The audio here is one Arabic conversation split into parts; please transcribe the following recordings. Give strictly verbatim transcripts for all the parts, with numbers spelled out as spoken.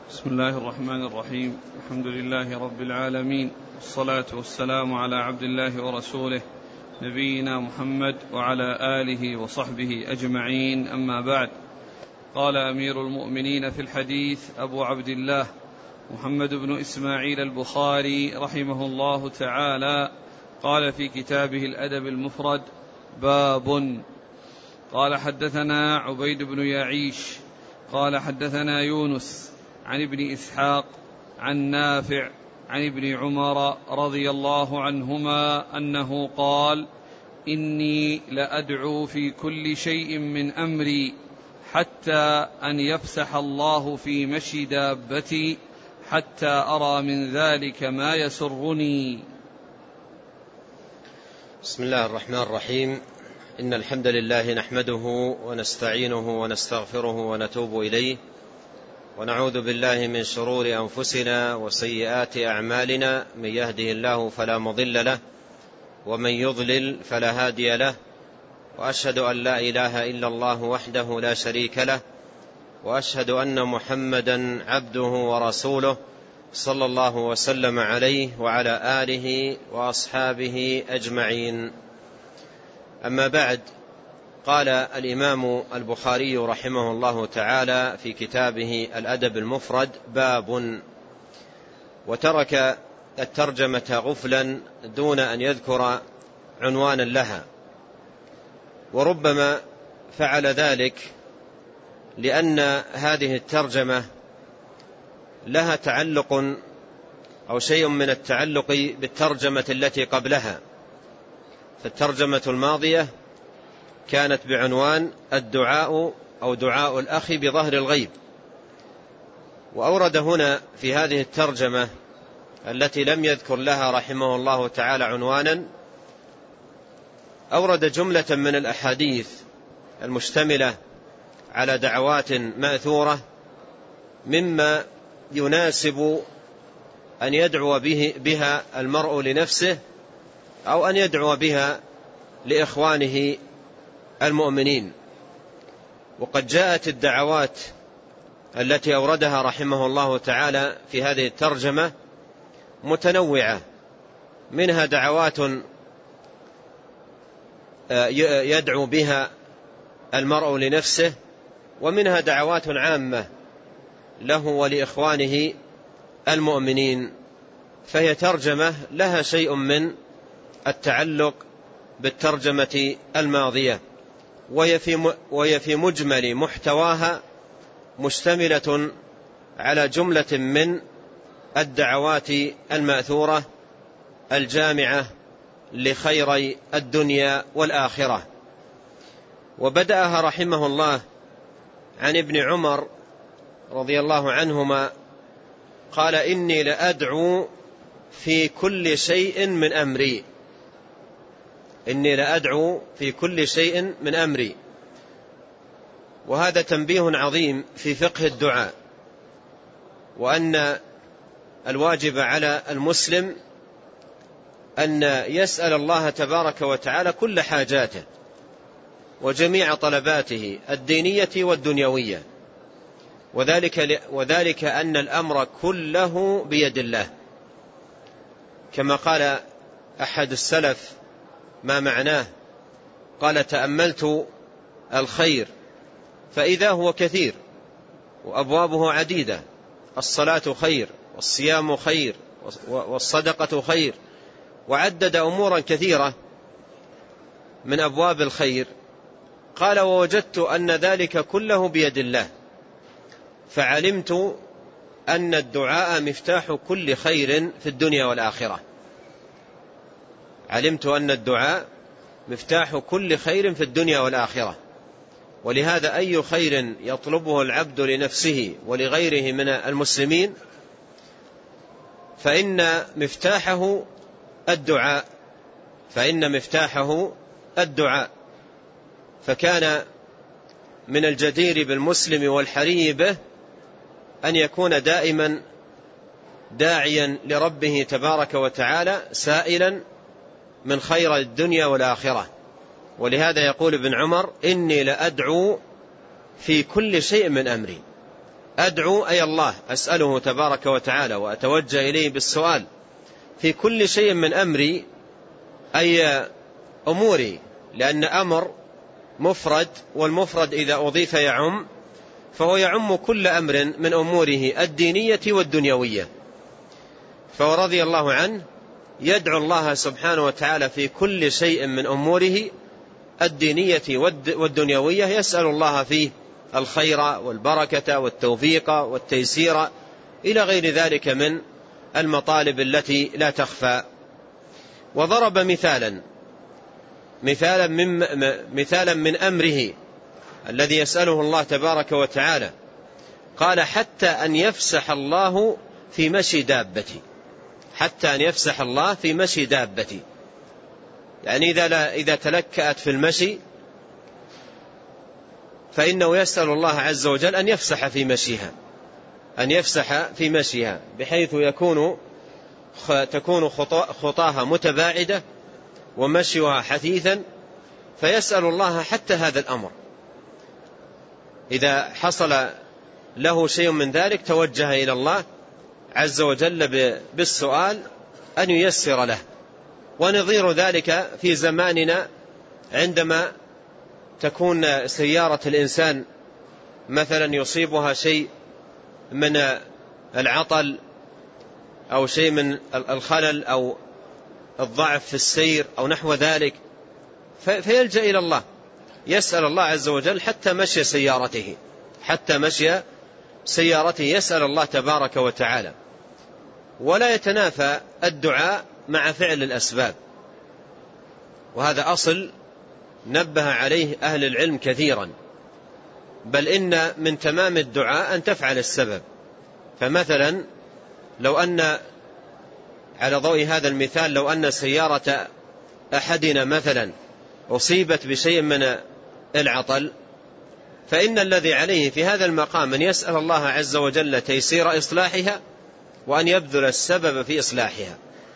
بسم الله الرحمن الرحيم. الحمد لله رب العالمين، والصلاة والسلام على عبد الله ورسوله نبينا محمد وعلى آله وصحبه أجمعين، أما بعد. قال أمير المؤمنين في الحديث أبو عبد الله محمد بن إسماعيل البخاري رحمه الله تعالى، قال في كتابه الأدب المفرد: باب. قال حدثنا عبيد بن يعيش قال حدثنا يونس عن ابن إسحاق عن نافع عن ابن عمر رضي الله عنهما أنه قال: إني لأدعو في كل شيء من أمري حتى أن يفسح الله في مشي دابتي حتى أرى من ذلك ما يسرني. بسم الله الرحمن الرحيم. إن الحمد لله نحمده ونستعينه ونستغفره ونتوب إليه، ونعوذ بالله من شرور أنفسنا وسيئات أعمالنا، من يهده الله فلا مضل له ومن يضلل فلا هادي له، وأشهد أن لا إله إلا الله وحده لا شريك له، وأشهد أن محمدا عبده ورسوله صلى الله وسلم عليه وعلى آله وأصحابه أجمعين. أما بعد، قال الإمام البخاري رحمه الله تعالى في كتابه الأدب المفرد: باب. وترك الترجمة غفلا دون أن يذكر عنوانا لها، وربما فعل ذلك لأن هذه الترجمة لها تعلق أو شيء من التعلق بالترجمة التي قبلها. فالترجمة الماضية كانت بعنوان الدعاء أو دعاء الأخ بظهر الغيب، وأورد هنا في هذه الترجمة التي لم يذكر لها رحمه الله تعالى عنوانا، أورد جملة من الأحاديث المشتملة على دعوات مأثورة مما يناسب أن يدعو به بها المرء لنفسه أو أن يدعو بها لإخوانه المؤمنين. وقد جاءت الدعوات التي أوردها رحمه الله تعالى في هذه الترجمة متنوعة، منها دعوات يدعو بها المرء لنفسه، ومنها دعوات عامة له ولإخوانه المؤمنين. فهي ترجمة لها شيء من التعلق بالترجمة الماضية، وهي في مجمل محتواها مشتملة على جملة من الدعوات المأثورة الجامعة لخيري الدنيا والآخرة. وبدأها رحمه الله عن ابن عمر رضي الله عنهما قال: إني لأدعو في كل شيء من أمري. إني لأدعو في كل شيء من أمري. وهذا تنبيه عظيم في فقه الدعاء، وأن الواجب على المسلم أن يسأل الله تبارك وتعالى كل حاجاته وجميع طلباته الدينية والدنيوية، وذلك, وذلك أن الأمر كله بيد الله، كما قال أحد السلف: ما معناه؟ قال: تأملت الخير فإذا هو كثير وأبوابه عديدة، الصلاة خير والصيام خير والصدقة خير، وعدد أمورا كثيرة من أبواب الخير. قال: ووجدت أن ذلك كله بيد الله، فعلمت أن الدعاء مفتاح كل خير في الدنيا والآخرة. علمت أن الدعاء مفتاح كل خير في الدنيا والآخرة. ولهذا أي خير يطلبه العبد لنفسه ولغيره من المسلمين فإن مفتاحه الدعاء فإن مفتاحه الدعاء فكان من الجدير بالمسلم والحري به أن يكون دائما داعيا لربه تبارك وتعالى سائلا من خير الدنيا والآخرة. ولهذا يقول ابن عمر: إني لأدعو في كل شيء من أمري. أدعو أي الله أسأله تبارك وتعالى وأتوجه إليه بالسؤال في كل شيء من أمري أي أموري، لأن أمر مفرد، والمفرد إذا أضيف يعم، فهو يعم كل أمر من أموره الدينية والدنيوية. فرضي الله عنه يدعو الله سبحانه وتعالى في كل شيء من أموره الدينية والدنيوية، يسأل الله فيه الخير والبركة والتوفيق والتيسير إلى غير ذلك من المطالب التي لا تخفى. وضرب مثالا مثالا من, مثالا من أمره الذي يسأله الله تبارك وتعالى، قال حتى أن يفسح الله في مشي دابتي، حتى أن يفسح الله في مشي دابتي، يعني إذا, لا إذا تلكأت في المشي فإنه يسأل الله عز وجل أن يفسح في مشيها، أن يفسح في مشيها بحيث يكون تكون خطاها متباعدة ومشيها حثيثا، فيسأل الله حتى هذا الأمر. إذا حصل له شيء من ذلك توجه إلى الله عز وجل بالسؤال أن ييسر له. ونظير ذلك في زماننا عندما تكون سيارة الإنسان مثلا يصيبها شيء من العطل أو شيء من الخلل أو الضعف في السير أو نحو ذلك، فيلجأ إلى الله يسأل الله عز وجل حتى مشي سيارته، حتى مشي سيارته يسأل الله تبارك وتعالى. ولا يتنافى الدعاء مع فعل الأسباب، وهذا أصل نبه عليه أهل العلم كثيرا، بل إن من تمام الدعاء أن تفعل السبب. فمثلا لو أن على ضوء هذا المثال لو أن سيارة أحدنا مثلا أصيبت بشيء من العطل، فإن الذي عليه في هذا المقام أن يسأل الله عز وجل تيسير إصلاحها وأن يبذل السبب في إصلاحها،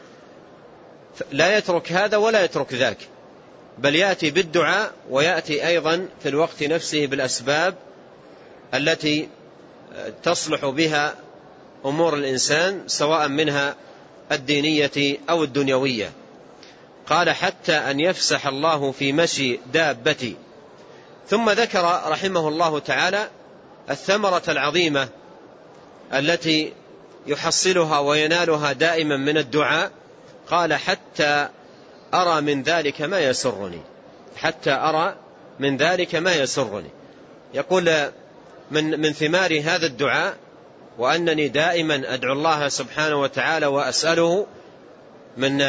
لا يترك هذا ولا يترك ذاك، بل يأتي بالدعاء ويأتي أيضا في الوقت نفسه بالأسباب التي تصلح بها أمور الإنسان سواء منها الدينية أو الدنيوية. قال حتى أن يفسح الله في مشي دابتي. ثم ذكر رحمه الله تعالى الثمرة العظيمة التي يحصلها وينالها دائما من الدعاء، قال حتى أرى من ذلك ما يسرني، حتى أرى من ذلك ما يسرني. يقول من من ثمار هذا الدعاء وأنني دائما أدعو الله سبحانه وتعالى وأسأله من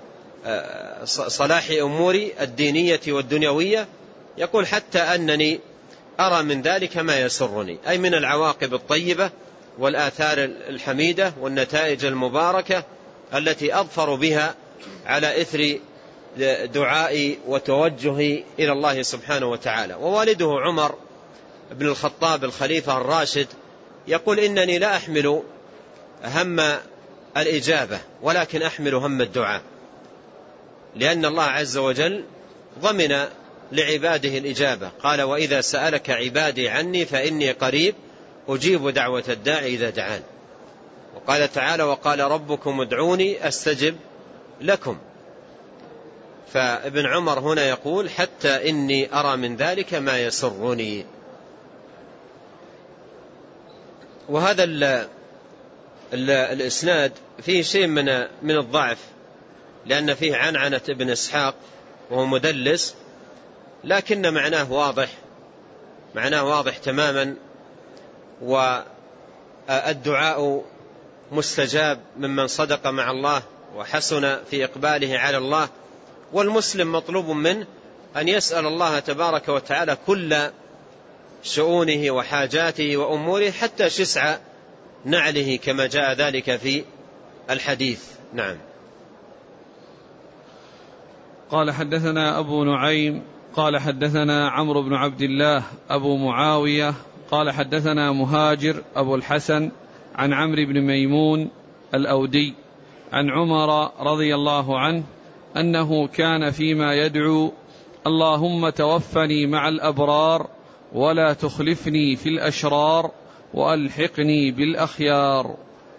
صلاح أموري الدينية والدنيوية، يقول حتى أنني أرى من ذلك ما يسرني، أي من العواقب الطيبة والآثار الحميدة والنتائج المباركة التي أظفر بها على إثر دعائي وتوجهي إلى الله سبحانه وتعالى. ووالده عمر بن الخطاب الخليفة الراشد يقول إنني لا أحمل هم الإجابة ولكن أحمل هم الدعاء، لأن الله عز وجل ضمن لعباده الإجابة، قال وإذا سألك عبادي عني فإني قريب أجيب دعوة الداعي إذا دعان. وقال تعالى وقال ربكم ادعوني أستجب لكم. فابن عمر هنا يقول حتى إني أرى من ذلك ما يسرني. وهذا ال ال الإسناد فيه شيء من من الضعف، لأن فيه عنعنة ابن إسحاق وهو مدلس، لكن معناه واضح، معناه واضح تماما. والدعاء مستجاب ممن صدق مع الله وحسن في إقباله على الله، والمسلم مطلوب منه أن يسأل الله تبارك وتعالى كل شؤونه وحاجاته وأموره حتى شسع نعله كما جاء ذلك في الحديث. نعم. قال حدثنا أبو نعيم قال حدثنا عمرو بن عبد الله أبو معاوية قال حدثنا مهاجر أبو الحسن عن عمرو بن ميمون الأودي عن عمر رضي الله عنه أنه كان فيما يدعو اللهم توفني مع الأبرار ولا تخلفني في الأشرار وألحقني بالأخيار.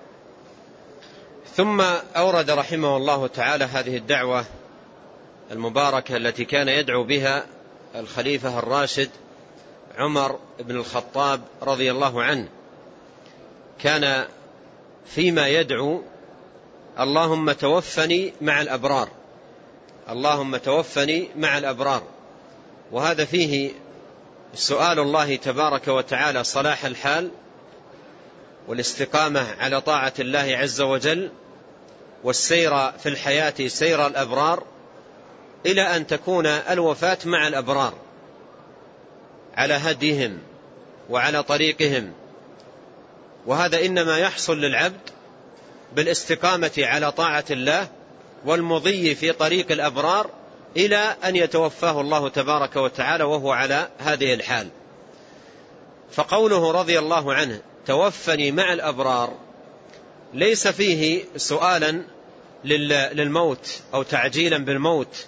ثم أورد رحمه الله تعالى هذه الدعوة المباركة التي كان يدعو بها الخليفة الراشد عمر بن الخطاب رضي الله عنه. كان فيما يدعو: اللهم توفني مع الأبرار، اللهم توفني مع الأبرار. وهذا فيه سؤال الله تبارك وتعالى صلاح الحال والاستقامة على طاعة الله عز وجل، والسير في الحياة سير الأبرار إلى أن تكون الوفاة مع الأبرار على هديهم وعلى طريقهم. وهذا إنما يحصل للعبد بالاستقامة على طاعة الله والمضي في طريق الأبرار إلى أن يتوفاه الله تبارك وتعالى وهو على هذه الحال. فقوله رضي الله عنه توفني مع الأبرار ليس فيه سؤالا للموت أو تعجيلا بالموت،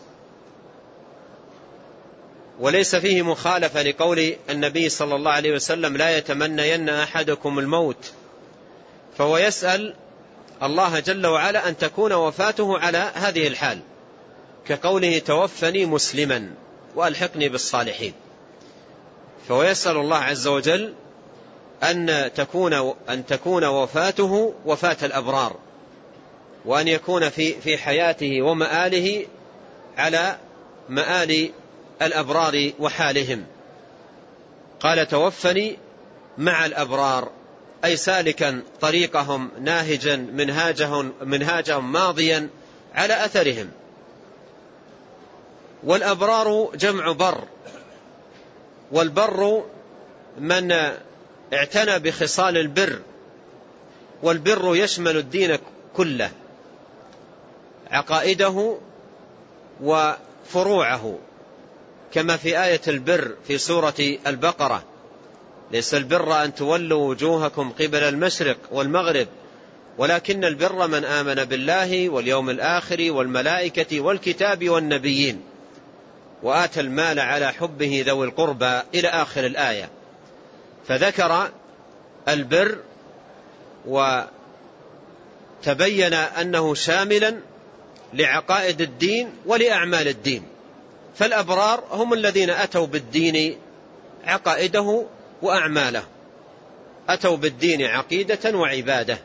وليس فيه مخالفة لقول النبي صلى الله عليه وسلم: لا يتمنين أحدكم الموت. فهو يسأل الله جل وعلا أن تكون وفاته على هذه الحال، كقوله: توفني مسلما وألحقني بالصالحين. فهو يسأل الله عز وجل أن تكون أن تكون وفاته وفاة الأبرار، وأن يكون في في حياته ومآله على مآل الأبرار وحالهم. قال: توفني مع الأبرار، أي سالكا طريقهم، ناهجا منهاجهم, منهاجهم ماضيا على أثرهم. والأبرار جمع بر، والبر من اعتنى بخصال البر، والبر يشمل الدين كله، عقائده وفروعه، كما في آية البر في سورة البقرة: ليس البر أن تولوا وجوهكم قبل المشرق والمغرب ولكن البر من آمن بالله واليوم الآخر والملائكة والكتاب والنبيين وآتى المال على حبه ذوي القربى إلى آخر الآية. فذكر البر وتبين أنه شاملا لعقائد الدين ولأعمال الدين. فالأبرار هم الذين أتوا بالدين عقائده وأعماله، أتوا بالدين عقيدة وعبادة.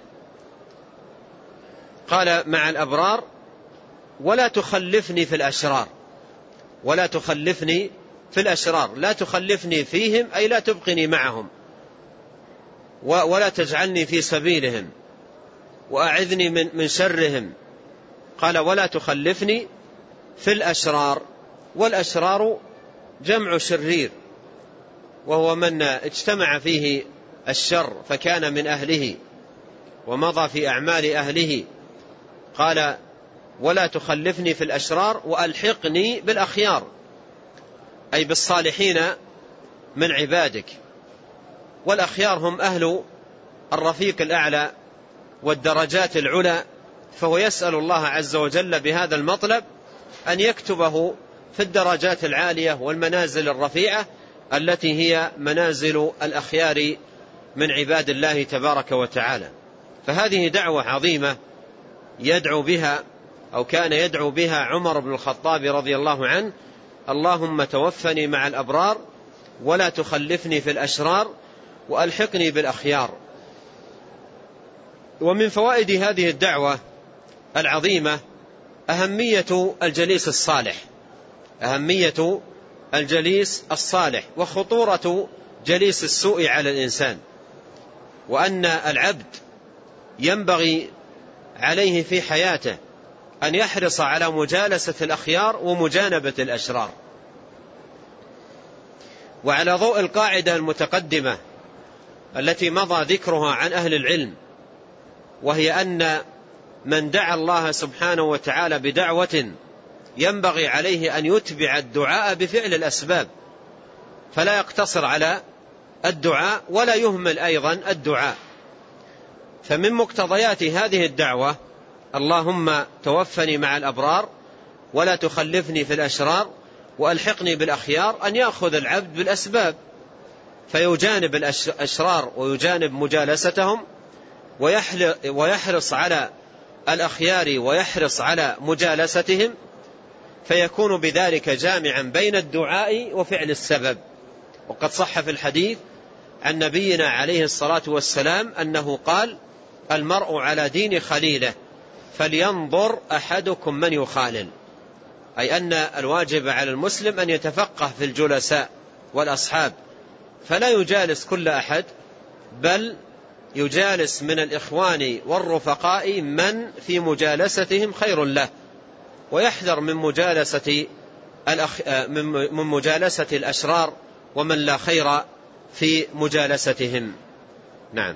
قال: مع الأبرار ولا تخلفني في الأشرار، ولا تخلفني في الأشرار، لا تخلفني فيهم أي لا تبقني معهم، ولا تجعلني في سبيلهم، وأعذني من من شرهم. قال: ولا تخلفني في الأشرار. والأشرار جمع شرير، وهو من اجتمع فيه الشر فكان من أهله ومضى في أعمال أهله. قال: ولا تخلفني في الأشرار وألحقني بالأخيار، أي بالصالحين من عبادك. والأخيار هم أهل الرفيق الأعلى والدرجات العلى. فهو يسأل الله عز وجل بهذا المطلب أن يكتبه في الدرجات العالية والمنازل الرفيعة التي هي منازل الأخيار من عباد الله تبارك وتعالى. فهذه دعوة عظيمة يدعو بها أو كان يدعو بها عمر بن الخطاب رضي الله عنه: اللهم توفني مع الأبرار ولا تخلفني في الأشرار وألحقني بالأخيار. ومن فوائد هذه الدعوة العظيمة أهمية الجليس الصالح، أهمية الجليس الصالح وخطورة جليس السوء على الإنسان، وأن العبد ينبغي عليه في حياته أن يحرص على مجالسة الأخيار ومجانبة الأشرار. وعلى ضوء القاعدة المتقدمة التي مضى ذكرها عن أهل العلم، وهي أن من دعا الله سبحانه وتعالى بدعوة ينبغي عليه أن يتبع الدعاء بفعل الأسباب، فلا يقتصر على الدعاء ولا يهمل أيضا الدعاء. فمن مقتضيات هذه الدعوة: اللهم توفني مع الأبرار ولا تخلفني في الأشرار وألحقني بالأخيار، أن يأخذ العبد بالأسباب، فيجانب الأشرار ويجانب مجالستهم ويحرص على الأخيار ويحرص على مجالستهم، فيكون بذلك جامعا بين الدعاء وفعل السبب. وقد صح في الحديث عن نبينا عليه الصلاة والسلام أنه قال: المرء على دين خليله فلينظر أحدكم من يخالل، أي أن الواجب على المسلم أن يتفقه في الجلساء والأصحاب، فلا يجالس كل أحد، بل يجالس من الإخوان والرفقاء من في مجالستهم خير له، ويحذر من مجالسة الأخ... من مجالسة الأشرار ومن لا خير في مجالستهم. نعم.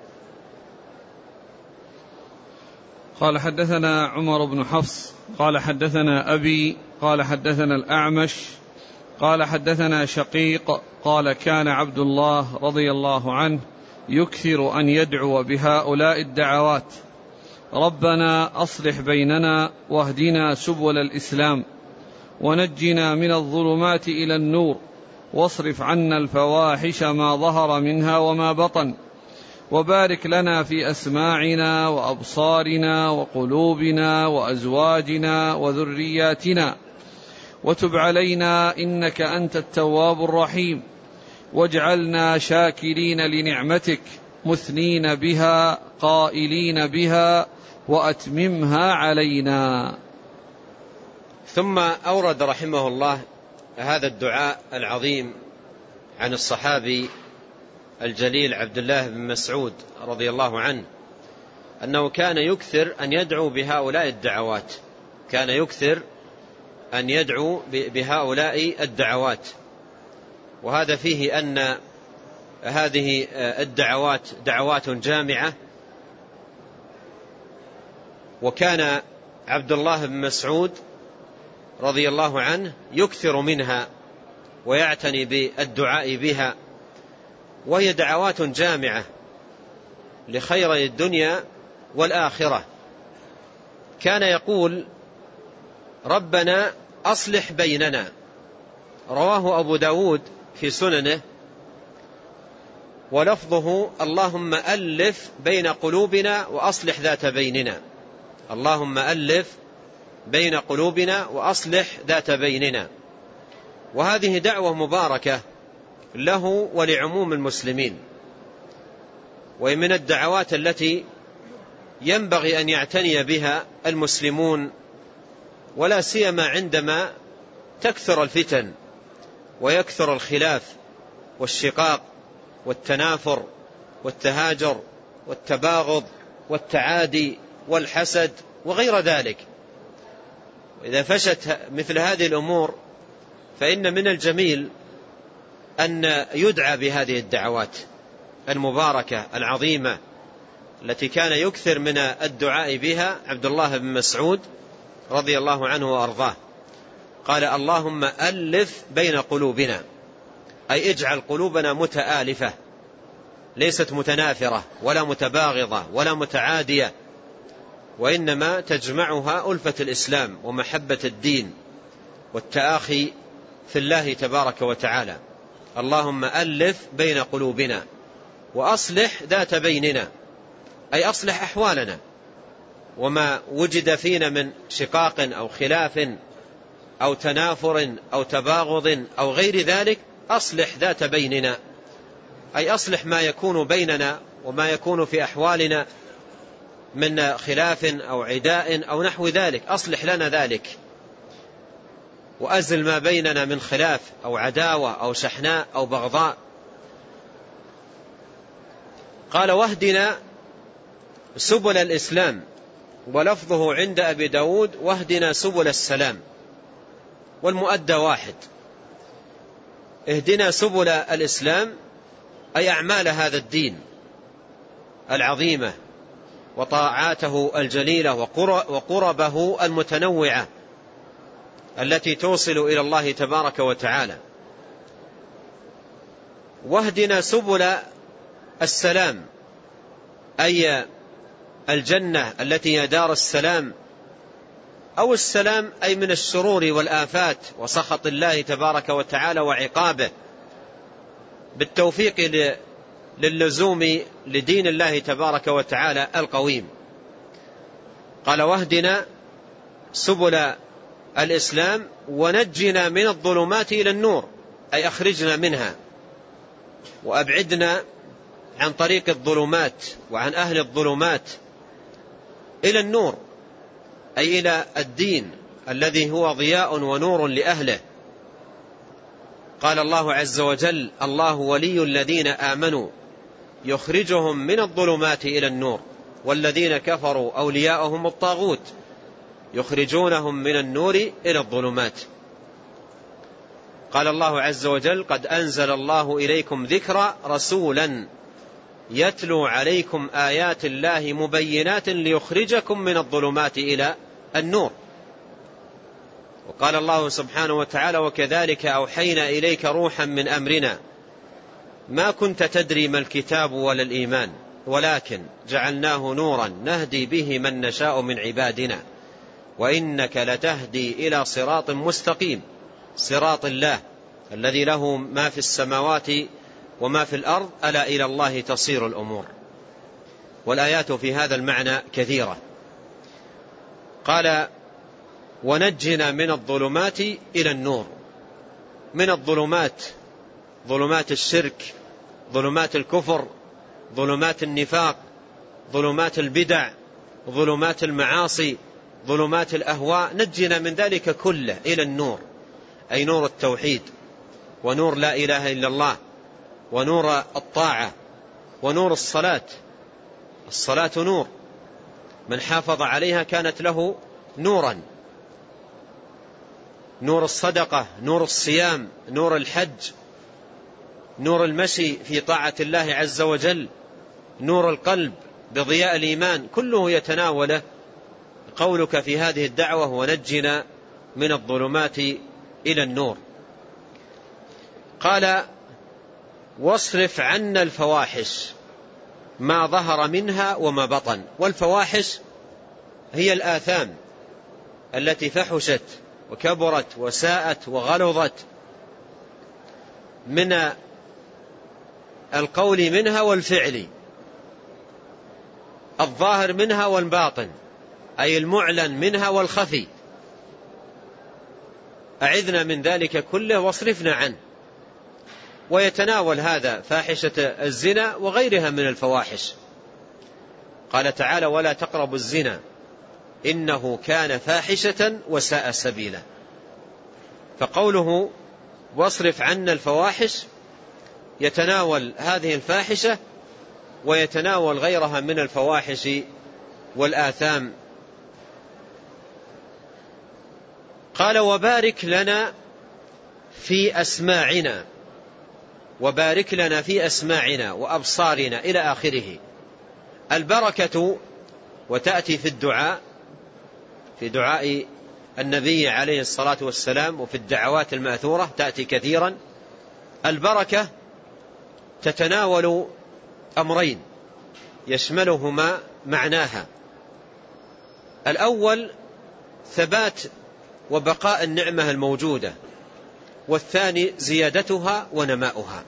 قال: حدثنا عمر بن حفص قال حدثنا أبي قال حدثنا الأعمش قال حدثنا شقيق قال: كان عبد الله رضي الله عنه يكثر أن يدعو بهؤلاء الدعوات: ربنا أصلح بيننا واهدنا سبل الإسلام ونجنا من الظلمات إلى النور واصرف عنا الفواحش ما ظهر منها وما بطن وبارك لنا في أسماعنا وأبصارنا وقلوبنا وأزواجنا وذرياتنا وتب علينا إنك أنت التواب الرحيم واجعلنا شاكرين لنعمتك مثنين بها قائلين بها وأتممها علينا. ثم أورد رحمه الله هذا الدعاء العظيم عن الصحابي الجليل عبد الله بن مسعود رضي الله عنه أنه كان يكثر أن يدعو بهؤلاء الدعوات كان يكثر أن يدعو بهؤلاء الدعوات وهذا فيه أن هذه الدعوات دعوات جامعة، وكان عبد الله بن مسعود رضي الله عنه يكثر منها ويعتني بالدعاء بها، وهي دعوات جامعة لخير الدنيا والآخرة. كان يقول: ربنا أصلح بيننا، رواه أبو داود في سننه، ولفظه: اللهم ألف بين قلوبنا وأصلح ذات بيننا، اللهم ألف بين قلوبنا وأصلح ذات بيننا. وهذه دعوة مباركة له ولعموم المسلمين، ومن الدعوات التي ينبغي أن يعتني بها المسلمون، ولا سيما عندما تكثر الفتن ويكثر الخلاف والشقاق والتنافر والتهاجر والتباغض والتعادي والحسد وغير ذلك. وإذا فشت مثل هذه الأمور فإن من الجميل أن يدعى بهذه الدعوات المباركة العظيمة التي كان يكثر من الدعاء بها عبد الله بن مسعود رضي الله عنه وأرضاه. قال: اللهم ألف بين قلوبنا، أي اجعل قلوبنا متآلفة، ليست متنافرة ولا متباغضة ولا متعادية، وإنما تجمعها ألفة الإسلام ومحبة الدين والتآخي في الله تبارك وتعالى. اللهم ألف بين قلوبنا وأصلح ذات بيننا، أي أصلح أحوالنا، وما وجد فينا من شقاق أو خلاف أو تنافر أو تباغض أو غير ذلك أصلح ذات بيننا، أي أصلح ما يكون بيننا وما يكون في أحوالنا من خلاف أو عداء أو نحو ذلك، أصلح لنا ذلك، وأزل ما بيننا من خلاف أو عداوة أو شحناء أو بغضاء. قال: واهدنا سبل الإسلام، ولفظه عند أبي داود: واهدنا سبل السلام، والمؤدى واحد. اهدنا سبل الإسلام أي أعمال هذا الدين العظيمة وطاعاته الجليلة وقربه المتنوعة التي توصل إلى الله تبارك وتعالى. واهدنا سبل السلام أي الجنة التي هي دار السلام، أو السلام أي من الشرور والآفات وسخط الله تبارك وتعالى وعقابه. بالتوفيق للزوم لدين الله تبارك وتعالى القويم. قال واهدنا سبل الإسلام ونجنا من الظلمات إلى النور، أي أخرجنا منها وأبعدنا عن طريق الظلمات وعن أهل الظلمات إلى النور، أي إلى الدين الذي هو ضياء ونور لأهله. قال الله عز وجل: الله ولي الذين آمنوا يخرجهم من الظلمات إلى النور والذين كفروا أولياؤهم الطاغوت يخرجونهم من النور إلى الظلمات. قال الله عز وجل: قد أنزل الله إليكم ذكرا رسولا يتلو عليكم آيات الله مبينات ليخرجكم من الظلمات إلى النور. وقال الله سبحانه وتعالى: وكذلك أوحينا إليك روحا من أمرنا ما كنت تدري ما الكتاب ولا الإيمان ولكن جعلناه نورا نهدي به من نشاء من عبادنا وإنك لتهدي إلى صراط مستقيم، صراط الله الذي له ما في السماوات وما في الأرض، ألا إلى الله تصير الأمور. والآيات في هذا المعنى كثيرة. قال: ونجنا من الظلمات إلى النور. من الظلمات، ظلمات الشرك، ظلمات الكفر، ظلمات النفاق، ظلمات البدع، ظلمات المعاصي، ظلمات الأهواء، نجنا من ذلك كله إلى النور، أي نور التوحيد ونور لا إله إلا الله ونور الطاعة ونور الصلاة. الصلاة نور، من حافظ عليها كانت له نورا. نور الصدقة، نور الصيام، نور الحج، نور المشي في طاعة الله عز وجل، نور القلب بضياء الإيمان، كله يتناوله قولك في هذه الدعوة: ونجنا من الظلمات إلى النور. قال: واصرف عنا الفواحش ما ظهر منها وما بطن. والفواحش هي الآثام التي فحشت وكبرت وساءت وغلظت من القول منها والفعل، الظاهر منها والباطن، أي المعلن منها والخفي. أعذنا من ذلك كله واصرفنا عنه. ويتناول هذا فاحشة الزنا وغيرها من الفواحش. قال تعالى: ولا تقربوا الزنا إنه كان فاحشة وساء سبيلا. فقوله واصرف عنا الفواحش يتناول هذه الفاحشة ويتناول غيرها من الفواحش والآثام. قال: وبارك لنا في أسماعنا، وبارك لنا في أسماعنا وأبصارنا إلى آخره. البركة وتأتي في الدعاء، في دعاء النبي عليه الصلاة والسلام وفي الدعوات المأثورة تأتي كثيرا. البركة تتناول أمرين يشملهما معناها: الأول ثبات وبقاء النعمة الموجودة، والثاني زيادتها ونماؤها.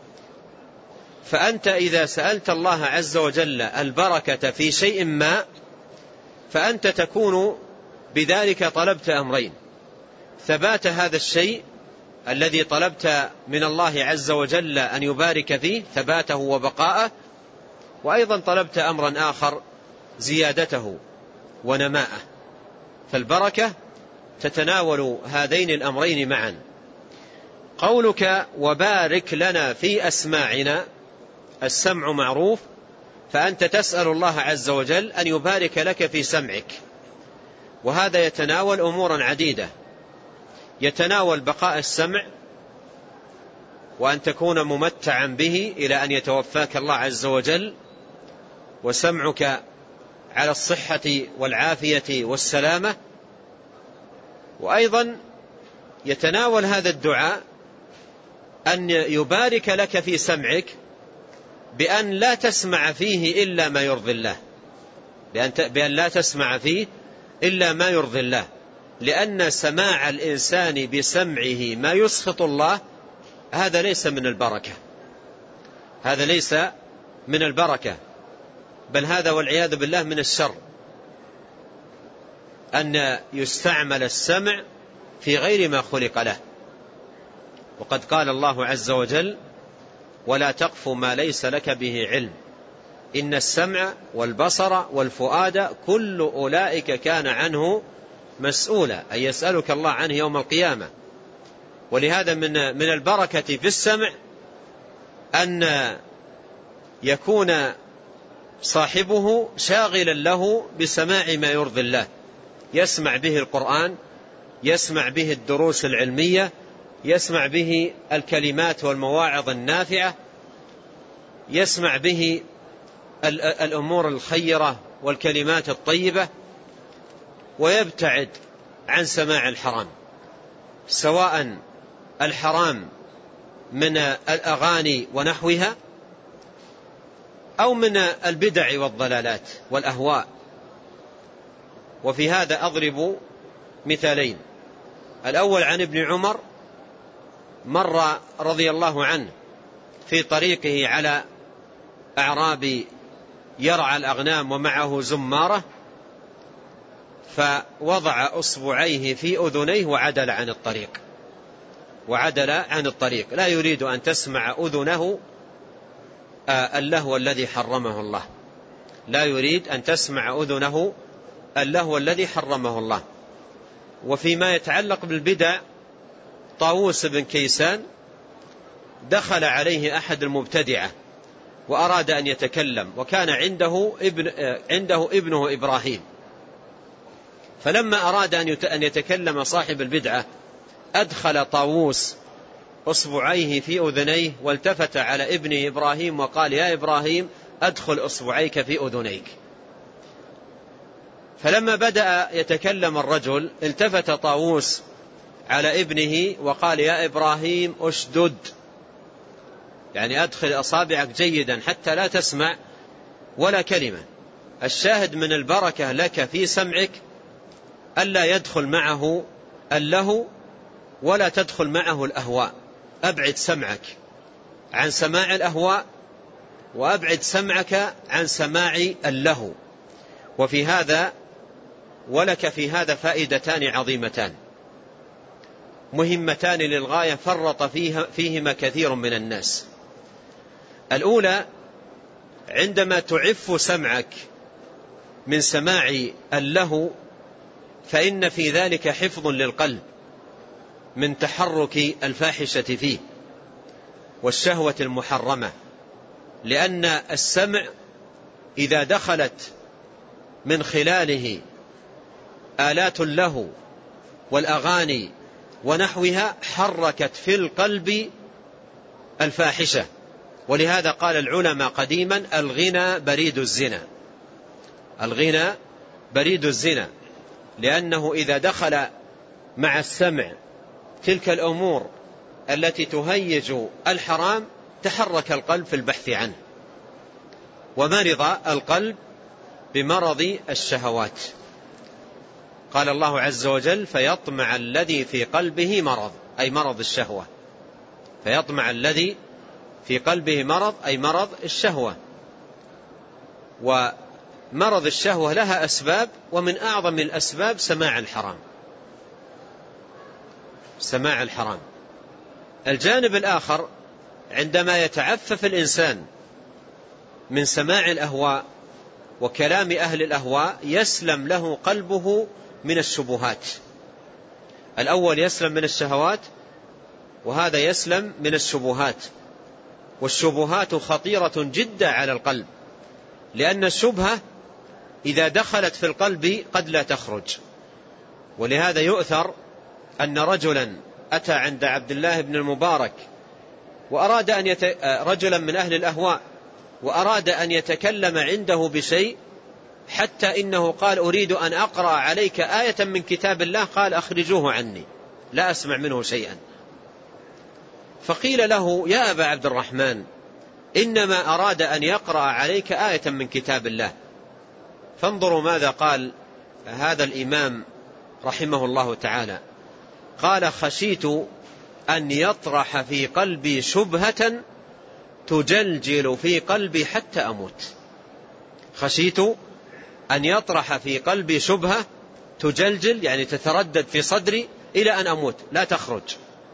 فأنت إذا سألت الله عز وجل البركة في شيء ما فأنت تكون بذلك طلبت أمرين: ثبات هذا الشيء الذي طلبت من الله عز وجل أن يبارك فيه، ثباته وبقاءه، وأيضا طلبت أمرا آخر: زيادته ونماءه. فالبركة تتناول هذين الأمرين معا. قولك وبارك لنا في أسماعنا، السمع معروف، فأنت تسأل الله عز وجل أن يبارك لك في سمعك، وهذا يتناول أمورا عديدة. يتناول بقاء السمع وأن تكون ممتعا به إلى أن يتوفاك الله عز وجل، وسمعك على الصحة والعافية والسلامة. وأيضا يتناول هذا الدعاء أن يبارك لك في سمعك بأن لا تسمع فيه إلا ما يرضي الله، بأن لا تسمع فيه إلا ما يرضي الله، لأن سماع الإنسان بسمعه ما يسخط الله هذا ليس من البركة، هذا ليس من البركة، بل هذا والعياذ بالله من الشر، أن يستعمل السمع في غير ما خلق له. وقد قال الله عز وجل: ولا تقف ما ليس لك به علم إن السمع والبصر والفؤاد كل أولئك كان عنه مسؤولا، أي يسألك الله عنه يوم القيامة. ولهذا من من البركة في السمع أن يكون صاحبه شاغلا له بسماع ما يرضي الله، يسمع به القرآن، يسمع به الدروس العلمية، يسمع به الكلمات والمواعظ النافعة، يسمع به الأمور الخيرة والكلمات الطيبة، ويبتعد عن سماع الحرام، سواء الحرام من الأغاني ونحوها أو من البدع والضلالات والأهواء. وفي هذا أضرب مثالين. الأول عن ابن عمر، مر رضي الله عنه في طريقه على أعرابي يرعى الأغنام ومعه زمارة، فوضع أصبعيه في أذنيه وعدل عن الطريق وعدل عن الطريق لا يريد أن تسمع أذنه اللهو الذي حرمه الله، لا يريد أن تسمع أذنه اللهو الذي حرمه الله. وفيما يتعلق بالبدع، طاووس بن كيسان دخل عليه أحد المبتدعة وأراد أن يتكلم، وكان عنده ابن عنده ابنه إبراهيم، فلما أراد أن يتكلم صاحب البدعة أدخل طاووس أصبعيه في أذنيه والتفت على ابنه إبراهيم وقال: يا إبراهيم أدخل أصبعيك في أذنيك. فلما بدأ يتكلم الرجل التفت طاووس على ابنه وقال: يا إبراهيم أشدد، يعني أدخل أصابعك جيدا حتى لا تسمع ولا كلمة. الشاهد من البركة لك في سمعك ألا يدخل معه اللهو ولا تدخل معه الأهواء. أبعد سمعك عن سماع الأهواء وأبعد سمعك عن سماع اللهو. وفي هذا ولك في هذا فائدتان عظيمتان مهمتان للغاية فرط فيها فيهما كثير من الناس. الأولى: عندما تعف سمعك من سماع اللهو فإن في ذلك حفظ للقلب من تحرك الفاحشة فيه والشهوة المحرمة، لأن السمع إذا دخلت من خلاله آلات اللهو والأغاني ونحوها حركت في القلب الفاحشة. ولهذا قال العلماء قديما: الغنى بريد الزنا، الغنى بريد الزنا، لأنه إذا دخل مع السمع تلك الأمور التي تهيج الحرام تحرك القلب في البحث عنه، ومرض القلب بمرض الشهوات. قال الله عز وجل: فيطمع الذي في قلبه مرض، أي مرض الشهوة، فيطمع الذي في قلبه مرض أي مرض الشهوة. ومرض الشهوة لها أسباب، ومن أعظم الأسباب سماع الحرام، سماع الحرام. الجانب الآخر: عندما يتعفف الإنسان من سماع الأهواء وكلام أهل الأهواء يسلم له قلبه من الشبهات. الأول يسلم من الشهوات، وهذا يسلم من الشبهات. والشبهات خطيرة جدا على القلب، لأن الشبهة إذا دخلت في القلب قد لا تخرج. ولهذا يؤثر أن رجلا أتى عند عبد الله بن المبارك وأراد أن يت... رجلا من أهل الأهواء وأراد أن يتكلم عنده بشيء، حتى إنه قال: أريد أن أقرأ عليك آية من كتاب الله. قال: أخرجوه عني لا أسمع منه شيئا. فقيل له: يا أبا عبد الرحمن، إنما أراد أن يقرأ عليك آية من كتاب الله. فانظروا ماذا قال هذا الإمام رحمه الله تعالى. قال: خشيت أن يطرح في قلبي شبهة تجلجل في قلبي حتى أموت. خشيت أن يطرح في قلبي شبهة تجلجل يعني تتردد في صدري إلى أن أموت لا تخرج.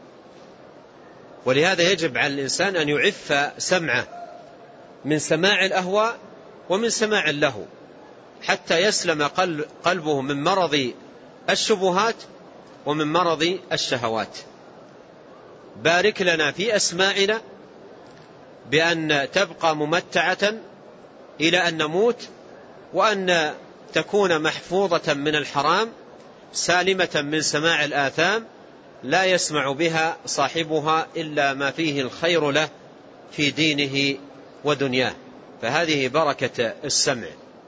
ولهذا يجب على الإنسان أن يعف سمعه من سماع الأهواء ومن سماع اللهو حتى يسلم قلبه من مرض الشبهات ومن مرض الشهوات. بارك لنا في أسماعنا بأن تبقى ممتعة إلى أن نموت، وأن تكون محفوظة من الحرام سالمة من سماع الآثام لا يسمع بها صاحبها إلا ما فيه الخير له في دينه ودنياه. فهذه بركة السمع.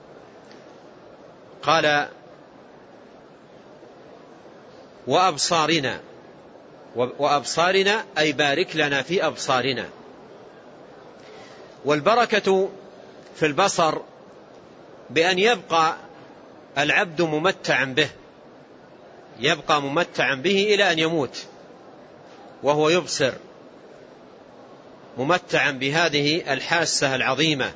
قال وأبصارنا، وأبصارنا أي بارك لنا في أبصارنا. والبركة في البصر بأن يبقى العبد ممتعا به، يبقى ممتعا به إلى أن يموت وهو يبصر، ممتعا بهذه الحاسة العظيمة.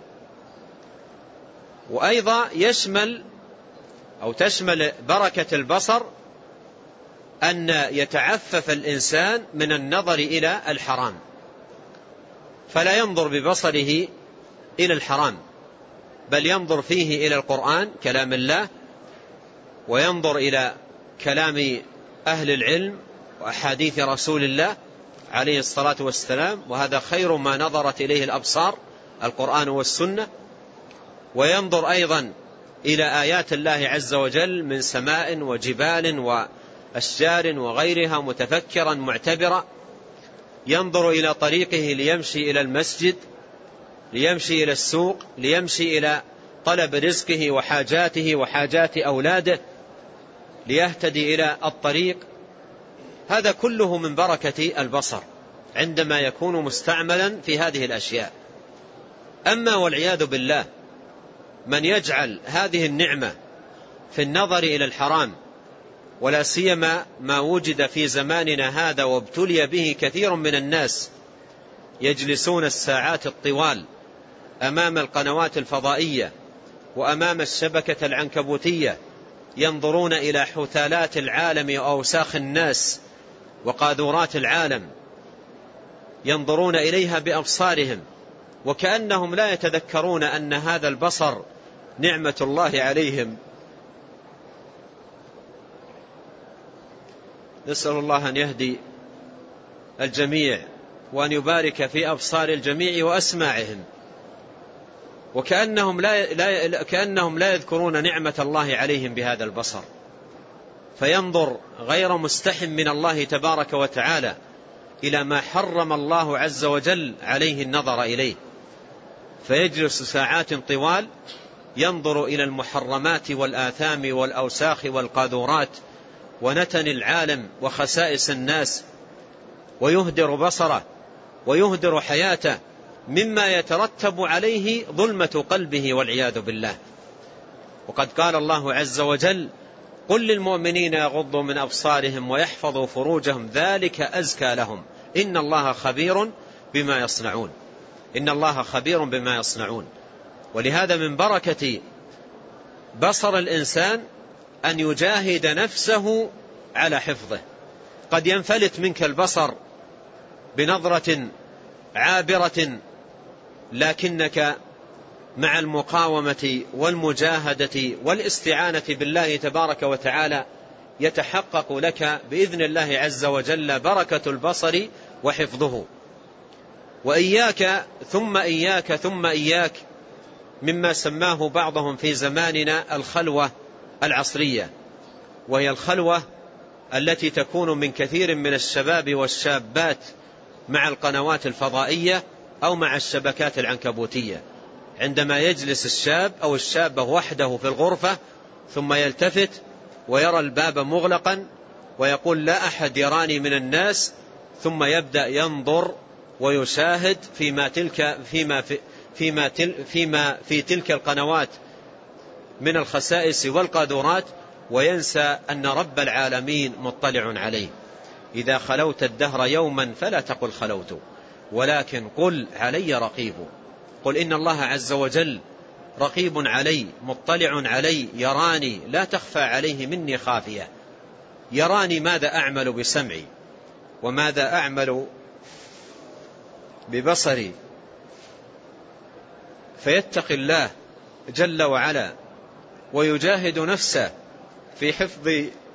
وأيضا يشمل أو تشمل بركة البصر أن يتعفف الإنسان من النظر إلى الحرام، فلا ينظر ببصره إلى الحرام، بل ينظر فيه إلى القرآن كلام الله، وينظر إلى كلام أهل العلم وأحاديث رسول الله عليه الصلاة والسلام، وهذا خير ما نظرت إليه الأبصار القرآن والسنة. وينظر أيضا إلى آيات الله عز وجل من سماء وجبال وأشجار وغيرها متفكرا معتبرا. ينظر إلى طريقه ليمشي إلى المسجد، ليمشي إلى السوق، ليمشي إلى طلب رزقه وحاجاته وحاجات أولاده، ليهتدي إلى الطريق. هذا كله من بركة البصر عندما يكون مستعملا في هذه الأشياء. أما والعياذ بالله من يجعل هذه النعمة في النظر إلى الحرام، ولا سيما ما وجد في زماننا هذا وابتلي به كثير من الناس، يجلسون الساعات الطوال أمام القنوات الفضائية وأمام الشبكة العنكبوتية، ينظرون إلى حثالات العالم وأوساخ الناس وقاذورات العالم، ينظرون إليها بأبصارهم وكأنهم لا يتذكرون أن هذا البصر نعمة الله عليهم. نسأل الله أن يهدي الجميع وأن يبارك في أبصار الجميع وأسماعهم، وكأنهم لا, لا, كأنهم لا يذكرون نعمة الله عليهم بهذا البصر، فينظر غير مستحم من الله تبارك وتعالى إلى ما حرم الله عز وجل عليه النظر إليه، فيجلس ساعات طوال ينظر إلى المحرمات والآثام والأوساخ والقاذورات ونتن العالم وخسائس الناس، ويهدر بصره ويهدر حياته مما يترتب عليه ظلمة قلبه والعياذ بالله. وقد قال الله عز وجل قل للمؤمنين يغضوا من أبصارهم ويحفظوا فروجهم ذلك أزكى لهم إن الله خبير بما يصنعون، إن الله خبير بما يصنعون. ولهذا من بركة بصر الإنسان أن يجاهد نفسه على حفظه. قد ينفلت منك البصر بنظرة عابرة، لكنك مع المقاومة والمجاهدة والاستعانة بالله تبارك وتعالى يتحقق لك بإذن الله عز وجل بركة البصر وحفظه. وإياك ثم إياك ثم إياك مما سماه بعضهم في زماننا الخلوة العصرية، وهي الخلوة التي تكون من كثير من الشباب والشابات مع القنوات الفضائية أو مع الشبكات العنكبوتية. عندما يجلس الشاب أو الشابة وحده في الغرفة ثم يلتفت ويرى الباب مغلقا ويقول لا أحد يراني من الناس، ثم يبدأ ينظر ويشاهد فيما تلك فيما في فيما تل فيما في تلك القنوات من الخسائس والقاذورات، وينسى أن رب العالمين مطلع عليه. إذا خلوت الدهر يوما فلا تقل خلوت، ولكن قل علي رقيب. قل إن الله عز وجل رقيب علي مطلع علي يراني لا تخفى عليه مني خافية، يراني ماذا أعمل بسمعي وماذا أعمل ببصري، فيتقي الله جل وعلا ويجاهد نفسه في حفظ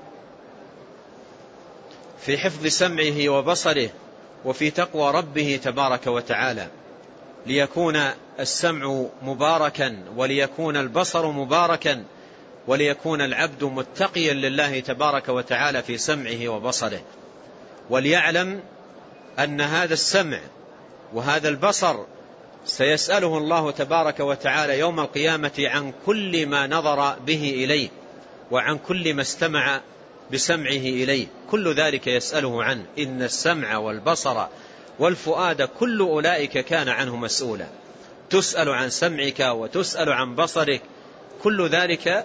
في حفظ سمعه وبصره وفي تقوى ربه تبارك وتعالى، ليكون السمع مباركا وليكون البصر مباركا وليكون العبد متقيا لله تبارك وتعالى في سمعه وبصره، وليعلم أن هذا السمع وهذا البصر سيسأله الله تبارك وتعالى يوم القيامة عن كل ما نظر به إليه وعن كل ما استمع بسمعه إليه، كل ذلك يسأله عنه. إن السمع والبصر والفؤاد كل أولئك كان عنه مسؤولا. تسأل عن سمعك وتسأل عن بصرك، كل ذلك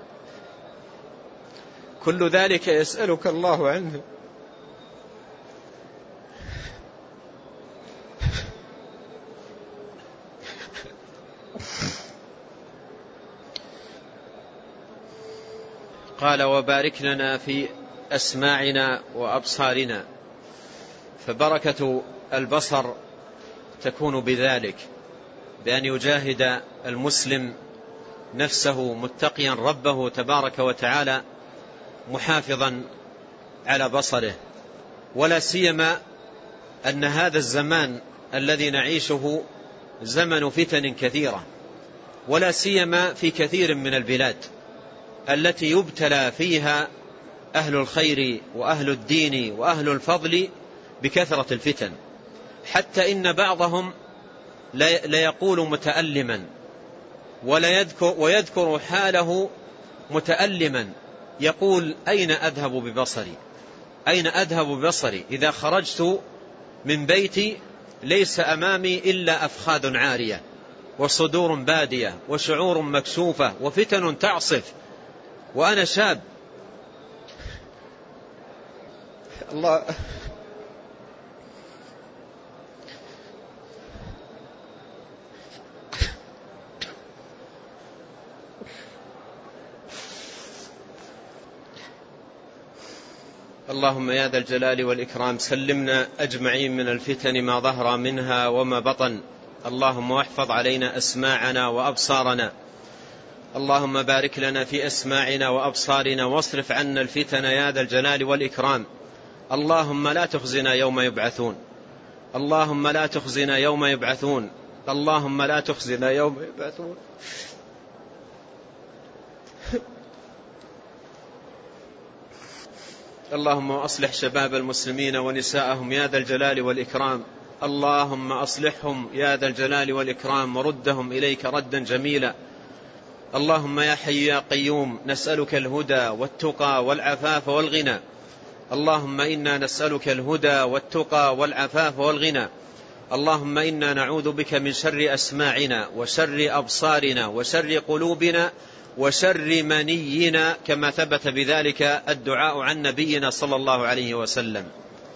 كل ذلك يسألك الله عنه. قال وبارك لنا في أسماعنا وأبصارنا. فبركة البصر تكون بذلك، بأن يجاهد المسلم نفسه متقيا ربه تبارك وتعالى محافظا على بصره، ولا سيما أن هذا الزمان الذي نعيشه زمن فتن كثيرة، ولا سيما في كثير من البلاد التي يبتلى فيها أهل الخير وأهل الدين وأهل الفضل بكثرة الفتن، حتى إن بعضهم لا يقول متألما ولا يذكر ويذكر حاله متألما، يقول أين أذهب ببصري أين أذهب ببصري إذا خرجت من بيتي ليس أمامي إلا أفخاذ عارية وصدور بادية وشعور مكشوفة وفتن تعصف وأنا شاب. الله اللهم يا ذا الجلال والإكرام سلمنا أجمعين من الفتن ما ظهر منها وما بطن. اللهم واحفظ علينا أسماعنا وأبصارنا. اللهم بارك لنا في أسماعنا وأبصارنا واصرف عنا الفتن يا ذا الجلال والإكرام. اللهم لا تخزنا يوم يبعثون. اللهم لا تخزنا يوم يبعثون. اللهم لا تخزنا يوم يبعثون. اللهم أصلح شباب المسلمين ونساءهم يا ذا الجلال والإكرام. اللهم أصلحهم يا ذا الجلال والإكرام وردهم إليك ردا جميلا. اللهم يا حي يا قيوم نسألك الهدى والتقى والعفاف والغنى. اللهم إنا نسألك الهدى والتقى والعفاف والغنى. اللهم إنا نعوذ بك من شر أسماعنا وشر أبصارنا وشر قلوبنا وشر منينا، كما ثبت بذلك الدعاء عن نبينا صلى الله عليه وسلم.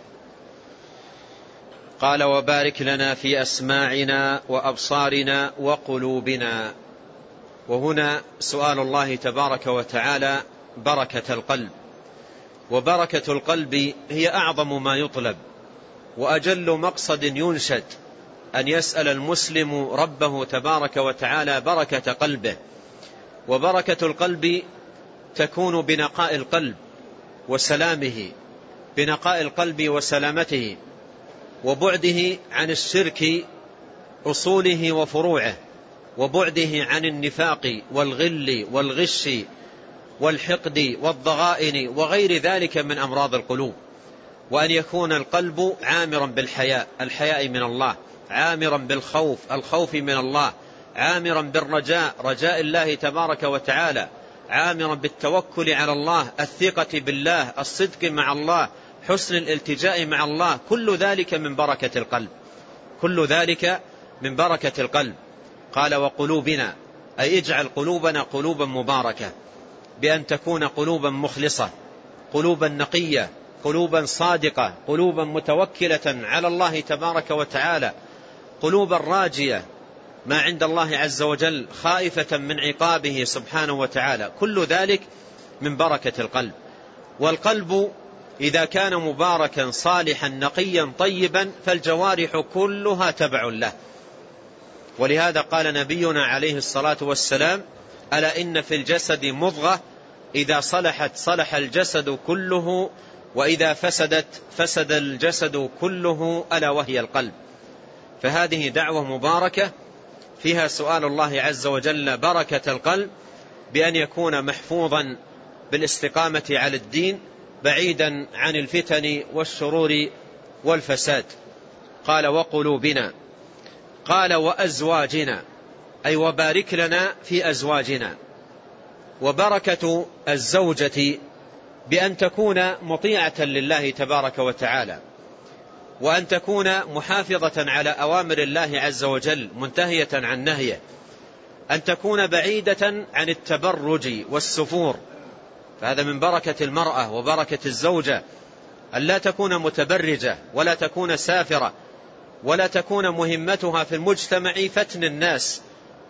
قال وبارك لنا في أسماعنا وأبصارنا وقلوبنا. وهنا سؤال الله تبارك وتعالى بركة القلب، وبركة القلب هي أعظم ما يطلب وأجل مقصد ينشد، أن يسأل المسلم ربه تبارك وتعالى بركة قلبه. وبركة القلب تكون بنقاء القلب وسلامه، بنقاء القلب وسلامته، وبعده عن الشرك أصوله وفروعه، وبعده عن النفاق والغل والغش والحقد والضغائن وغير ذلك من أمراض القلوب. وأن يكون القلب عامرا بالحياء، الحياء من الله، عامرا بالخوف، الخوف من الله، عامرا بالرجاء، رجاء الله تبارك وتعالى، عامرا بالتوكل على الله، الثقة بالله، الصدق مع الله، حسن الالتجاء مع الله. كل ذلك من بركة القلب، كل ذلك من بركة القلب. قال وقلوبنا، أي اجعل قلوبنا قلوبا مباركة، بأن تكون قلوبا مخلصة، قلوبا نقية، قلوبا صادقة، قلوبا متوكلة على الله تبارك وتعالى، قلوبا راجية ما عند الله عز وجل، خائفة من عقابه سبحانه وتعالى. كل ذلك من بركة القلب. والقلب إذا كان مباركا صالحا نقيا طيبا فالجوارح كلها تبع له. ولهذا قال نبينا عليه الصلاة والسلام: ألا إن في الجسد مضغة إذا صلحت صلح الجسد كله وإذا فسدت فسد الجسد كله، ألا وهي القلب. فهذه دعوة مباركة فيها سؤال الله عز وجل بركة القلب بأن يكون محفوظا بالاستقامة على الدين بعيدا عن الفتن والشرور والفساد. قال: وقلوبنا. قال: وأزواجنا، أي وبارك لنا في أزواجنا. وبركة الزوجة بأن تكون مطيعة لله تبارك وتعالى، وأن تكون محافظة على أوامر الله عز وجل منتهية عن نهيه، أن تكون بعيدة عن التبرج والسفور، فهذا من بركة المرأة وبركة الزوجة، أن لا تكون متبرجة ولا تكون سافرة ولا تكون مهمتها في المجتمع فتن الناس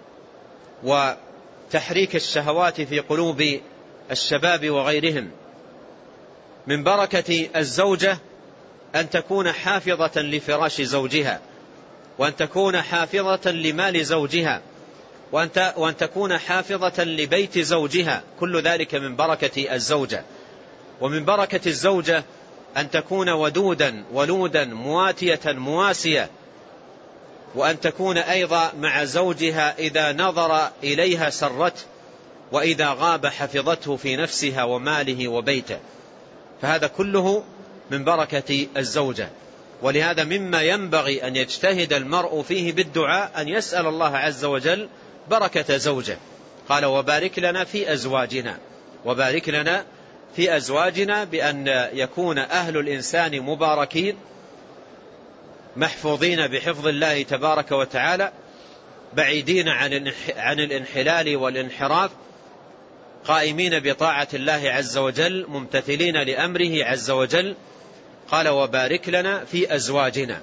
وتحريك الشهوات في قلوب الشباب وغيرهم. من بركة الزوجة أن تكون حافظة لفراش زوجها، وأن تكون حافظة لمال زوجها، وأن تكون حافظة لبيت زوجها، كل ذلك من بركة الزوجة. ومن بركة الزوجة أن تكون ودودا ولودا مواتية مواسية، وأن تكون أيضا مع زوجها إذا نظر إليها سرته، وإذا غاب حفظته في نفسها وماله وبيته. فهذا كله من بركة الزوجة. ولهذا مما ينبغي أن يجتهد المرء فيه بالدعاء أن يسأل الله عز وجل بركة زوجه. قال: وبارك لنا في أزواجنا. وبارك لنا في أزواجنا بأن يكون أهل الإنسان مباركين محفوظين بحفظ الله تبارك وتعالى، بعيدين عن الانحلال والانحراف، قائمين بطاعة الله عز وجل، ممتثلين لأمره عز وجل. قال: وبارك لنا في أزواجنا.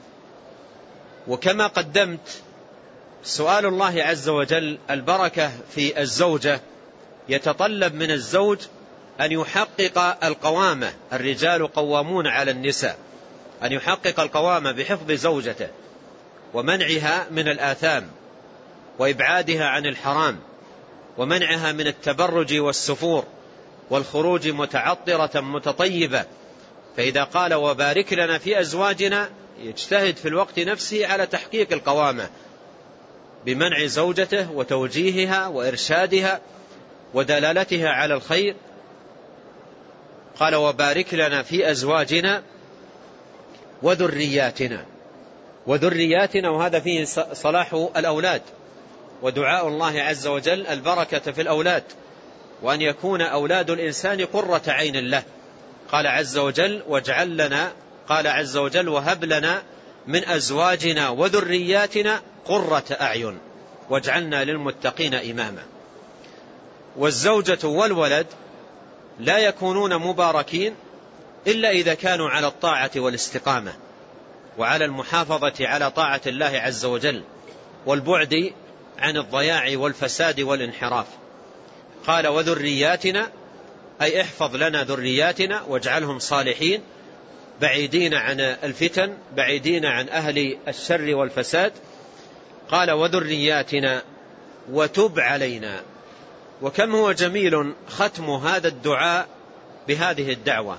وكما قدمت، سؤال الله عز وجل البركة في الزوجة يتطلب من الزوج أن يحقق القوامة. الرجال قوامون على النساء، أن يحقق القوامة بحفظ زوجته ومنعها من الآثام وإبعادها عن الحرام ومنعها من التبرج والسفور والخروج متعطرة متطيبة. فإذا قال: وبارك لنا في أزواجنا، يجتهد في الوقت نفسه على تحقيق القوامة بمنع زوجته وتوجيهها وإرشادها ودلالتها على الخير. قال: وبارك لنا في أزواجنا وذرياتنا. وذرياتنا، وهذا فيه صلاح الأولاد، ودعاء الله عز وجل البركة في الأولاد، وأن يكون أولاد الإنسان قرة عين له. قال عز وجل: واجعل لنا، قال عز وجل: وهب لنا من أزواجنا وذرياتنا قرة أعين واجعلنا للمتقين إماما. والزوجة والولد لا يكونون مباركين إلا إذا كانوا على الطاعة والاستقامة وعلى المحافظة على طاعة الله عز وجل والبعد عن الضياع والفساد والانحراف. قال: وذرياتنا، أي احفظ لنا ذرياتنا واجعلهم صالحين بعيدين عن الفتن، بعيدين عن أهل الشر والفساد. قال: وذرياتنا وتب علينا. وكم هو جميل ختم هذا الدعاء بهذه الدعوة،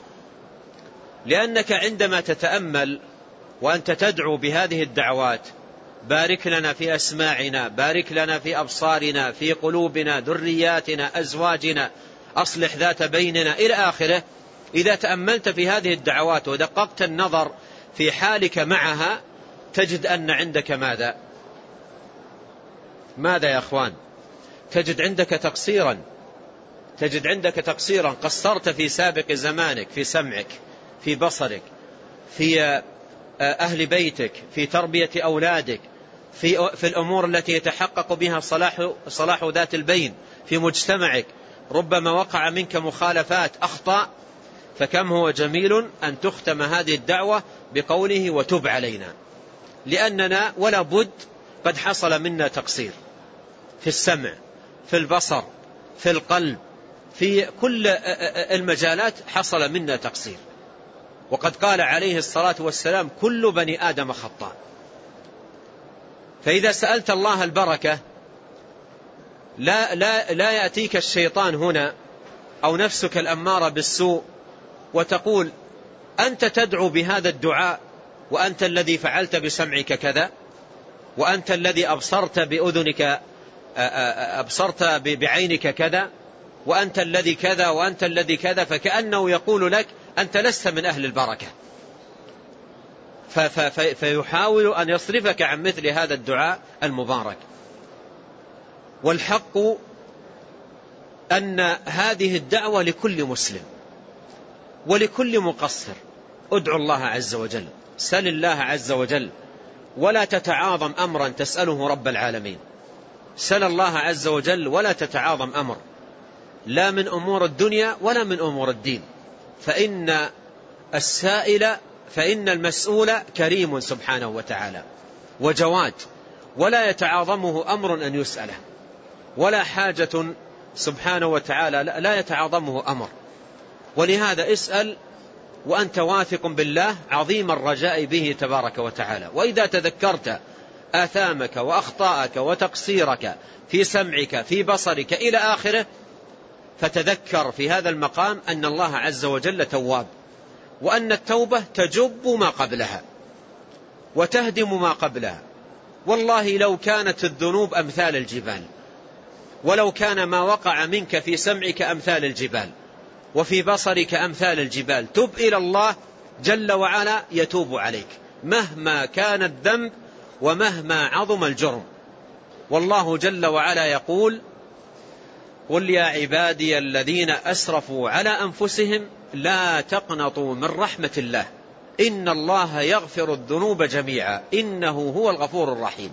لأنك عندما تتأمل وأنت تدعو بهذه الدعوات: بارك لنا في أسماعنا، بارك لنا في أبصارنا، في قلوبنا، ذرياتنا، أزواجنا، أصلح ذات بيننا، إلى آخره، إذا تأملت في هذه الدعوات ودققت النظر في حالك معها تجد أن عندك ماذا؟ ماذا يا أخوان؟ تجد عندك تقصيرا، تجد عندك تقصيرا، قصرت في سابق زمانك، في سمعك، في بصرك، في أهل بيتك، في تربية أولادك، في, في الأمور التي يتحقق بها صلاح, صلاح ذات البين في مجتمعك. ربما وقع منك مخالفات، أخطاء فكم هو جميل أن تختم هذه الدعوة بقوله وتب علينا، لأننا ولا بد قد حصل منا تقصير في السمع، في البصر، في القلب، في كل المجالات حصل منا تقصير. وقد قال عليه الصلاة والسلام كل بني آدم خطاء. فإذا سألت الله البركة لا, لا, لا يأتيك الشيطان هنا أو نفسك الأمارة بالسوء وتقول أنت تدعو بهذا الدعاء وأنت الذي فعلت بسمعك كذا، وأنت الذي أبصرت بأذنك أبصرت بعينك كذا، وأنت الذي كذا وأنت الذي كذا، فكأنه يقول لك أنت لست من أهل البركة، فيحاول أن يصرفك عن مثل هذا الدعاء المبارك. والحق أن هذه الدعوة لكل مسلم ولكل مقصر. ادعو الله عز وجل، سل الله عز وجل، ولا تتعاظم أمرا تسأله رب العالمين. سل الله عز وجل ولا تتعاظم أمر، لا من أمور الدنيا ولا من أمور الدين، فإن السائل فإن المسؤول كريم سبحانه وتعالى وجواد، ولا يتعاظمه أمر أن يسأله، ولا حاجة سبحانه وتعالى لا يتعاظمه أمر. ولهذا اسأل وأنت واثق بالله عظيم الرجاء به تبارك وتعالى. وإذا تذكرت آثامك وأخطاءك وتقصيرك في سمعك في بصرك إلى آخره، فتذكر في هذا المقام أن الله عز وجل تواب، وأن التوبة تجب ما قبلها وتهدم ما قبلها. والله لو كانت الذنوب أمثال الجبال، ولو كان ما وقع منك في سمعك أمثال الجبال وفي بصرك أمثال الجبال، تب إلى الله جل وعلا يتوب عليك مهما كان الذنب ومهما عظم الجرم. والله جل وعلا يقول قل يا عبادي الذين أسرفوا على أنفسهم لا تقنطوا من رحمة الله إن الله يغفر الذنوب جميعا إنه هو الغفور الرحيم.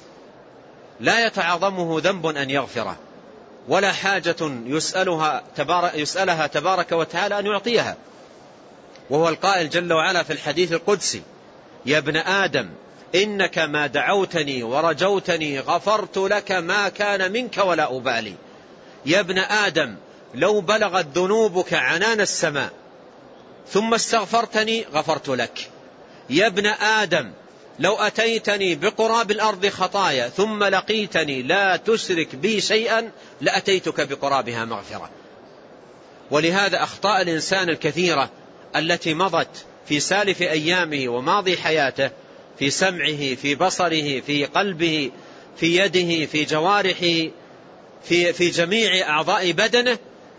لا يتعظمه ذنب أن يغفره، ولا حاجة يسألها تبارك, يسألها تبارك وتعالى أن يعطيها. وهو القائل جل وعلا في الحديث القدسي يا ابن آدم إنك ما دعوتني ورجوتني غفرت لك ما كان منك ولا أبالي. يا ابن آدم لو بلغت ذنوبك عنان السماء ثم استغفرتني غفرت لك. يا ابن آدم لو أتيتني بقراب الأرض خطايا ثم لقيتني لا تشرك بي شيئا لأتيتك بقرابها مغفرة. ولهذا أخطاء الإنسان الكثيرة التي مضت في سالف أيامه وماضي حياته في سمعه في بصره في قلبه في يده في جوارحه في, في جميع أعضاء بدنه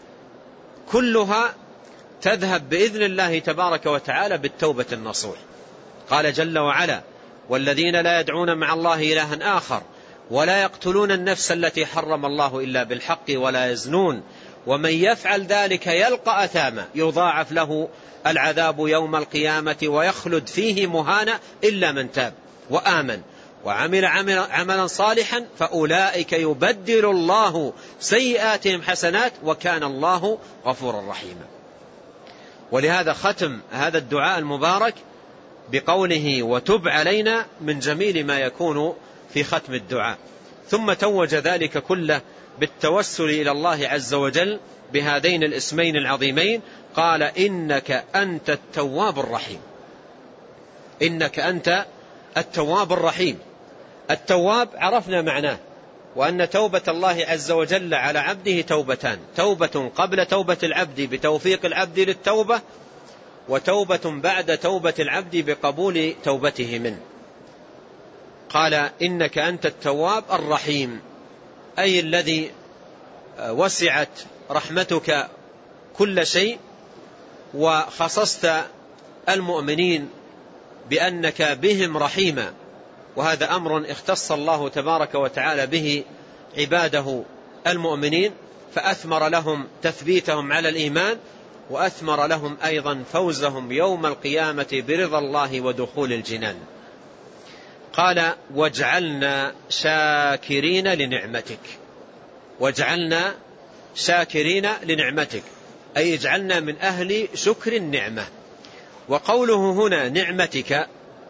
كلها تذهب بإذن الله تبارك وتعالى بالتوبة النصوح. قال جل وعلا والذين لا يدعون مع الله إلها آخر ولا يقتلون النفس التي حرم الله إلا بالحق ولا يزنون ومن يفعل ذلك يلقى أثاما يضاعف له العذاب يوم القيامة ويخلد فيه مهانا إلا من تاب وآمن وعمل عملا صالحا فأولئك يبدل الله سيئاتهم حسنات وكان الله غفورا رحيما. ولهذا ختم هذا الدعاء المبارك بقوله وتب علينا من جميل ما يكون في ختم الدعاء، ثم توج ذلك كله بالتوسل إلى الله عز وجل بهذين الاسمين العظيمين. قال إنك أنت التواب الرحيم. إنك أنت التواب الرحيم. التواب عرفنا معناه، وأن توبة الله عز وجل على عبده توبتان: توبة قبل توبة العبد بتوفيق العبد للتوبة، وتوبة بعد توبة العبد بقبول توبته منه. قال إنك أنت التواب الرحيم، أي الذي وسعت رحمتك كل شيء وخصصت المؤمنين بأنك بهم رحيما، وهذا أمر اختص الله تبارك وتعالى به عباده المؤمنين، فأثمر لهم تثبيتهم على الإيمان، وأثمر لهم أيضا فوزهم يوم القيامة برضا الله ودخول الجنان. قال واجعلنا شاكرين لنعمتك. واجعلنا شاكرين لنعمتك. أي اجعلنا من أهل شكر النعمة. وقوله هنا نعمتك،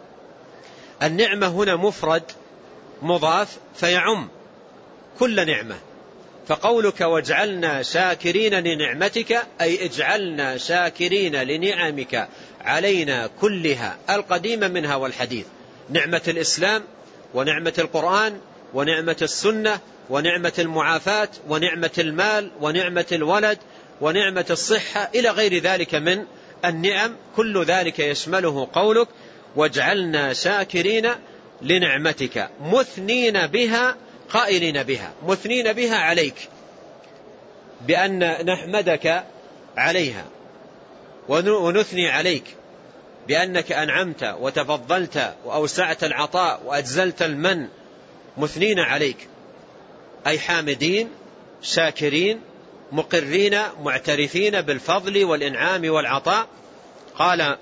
النعمة هنا مفرد مضاف فيعم كل نعمة، فقولك واجعلنا شاكرين لنعمتك أي اجعلنا شاكرين لنعمك علينا كلها، القديمة منها والحديث، نعمة الإسلام ونعمة القرآن ونعمة السنة ونعمة المعافاة ونعمة المال ونعمة الولد ونعمة الصحة إلى غير ذلك من النعم، كل ذلك يشمله قولك واجعلنا شاكرين لنعمتك مثنين بها قائلين بها، مثنين بها عليك بأن نحمدك عليها ونثني عليك بأنك أنعمت وتفضلت وأوسعت العطاء وأجزلت المن، مثنين عليك أي حامدين شاكرين مقرين معترفين بالفضل والإنعام والعطاء. قال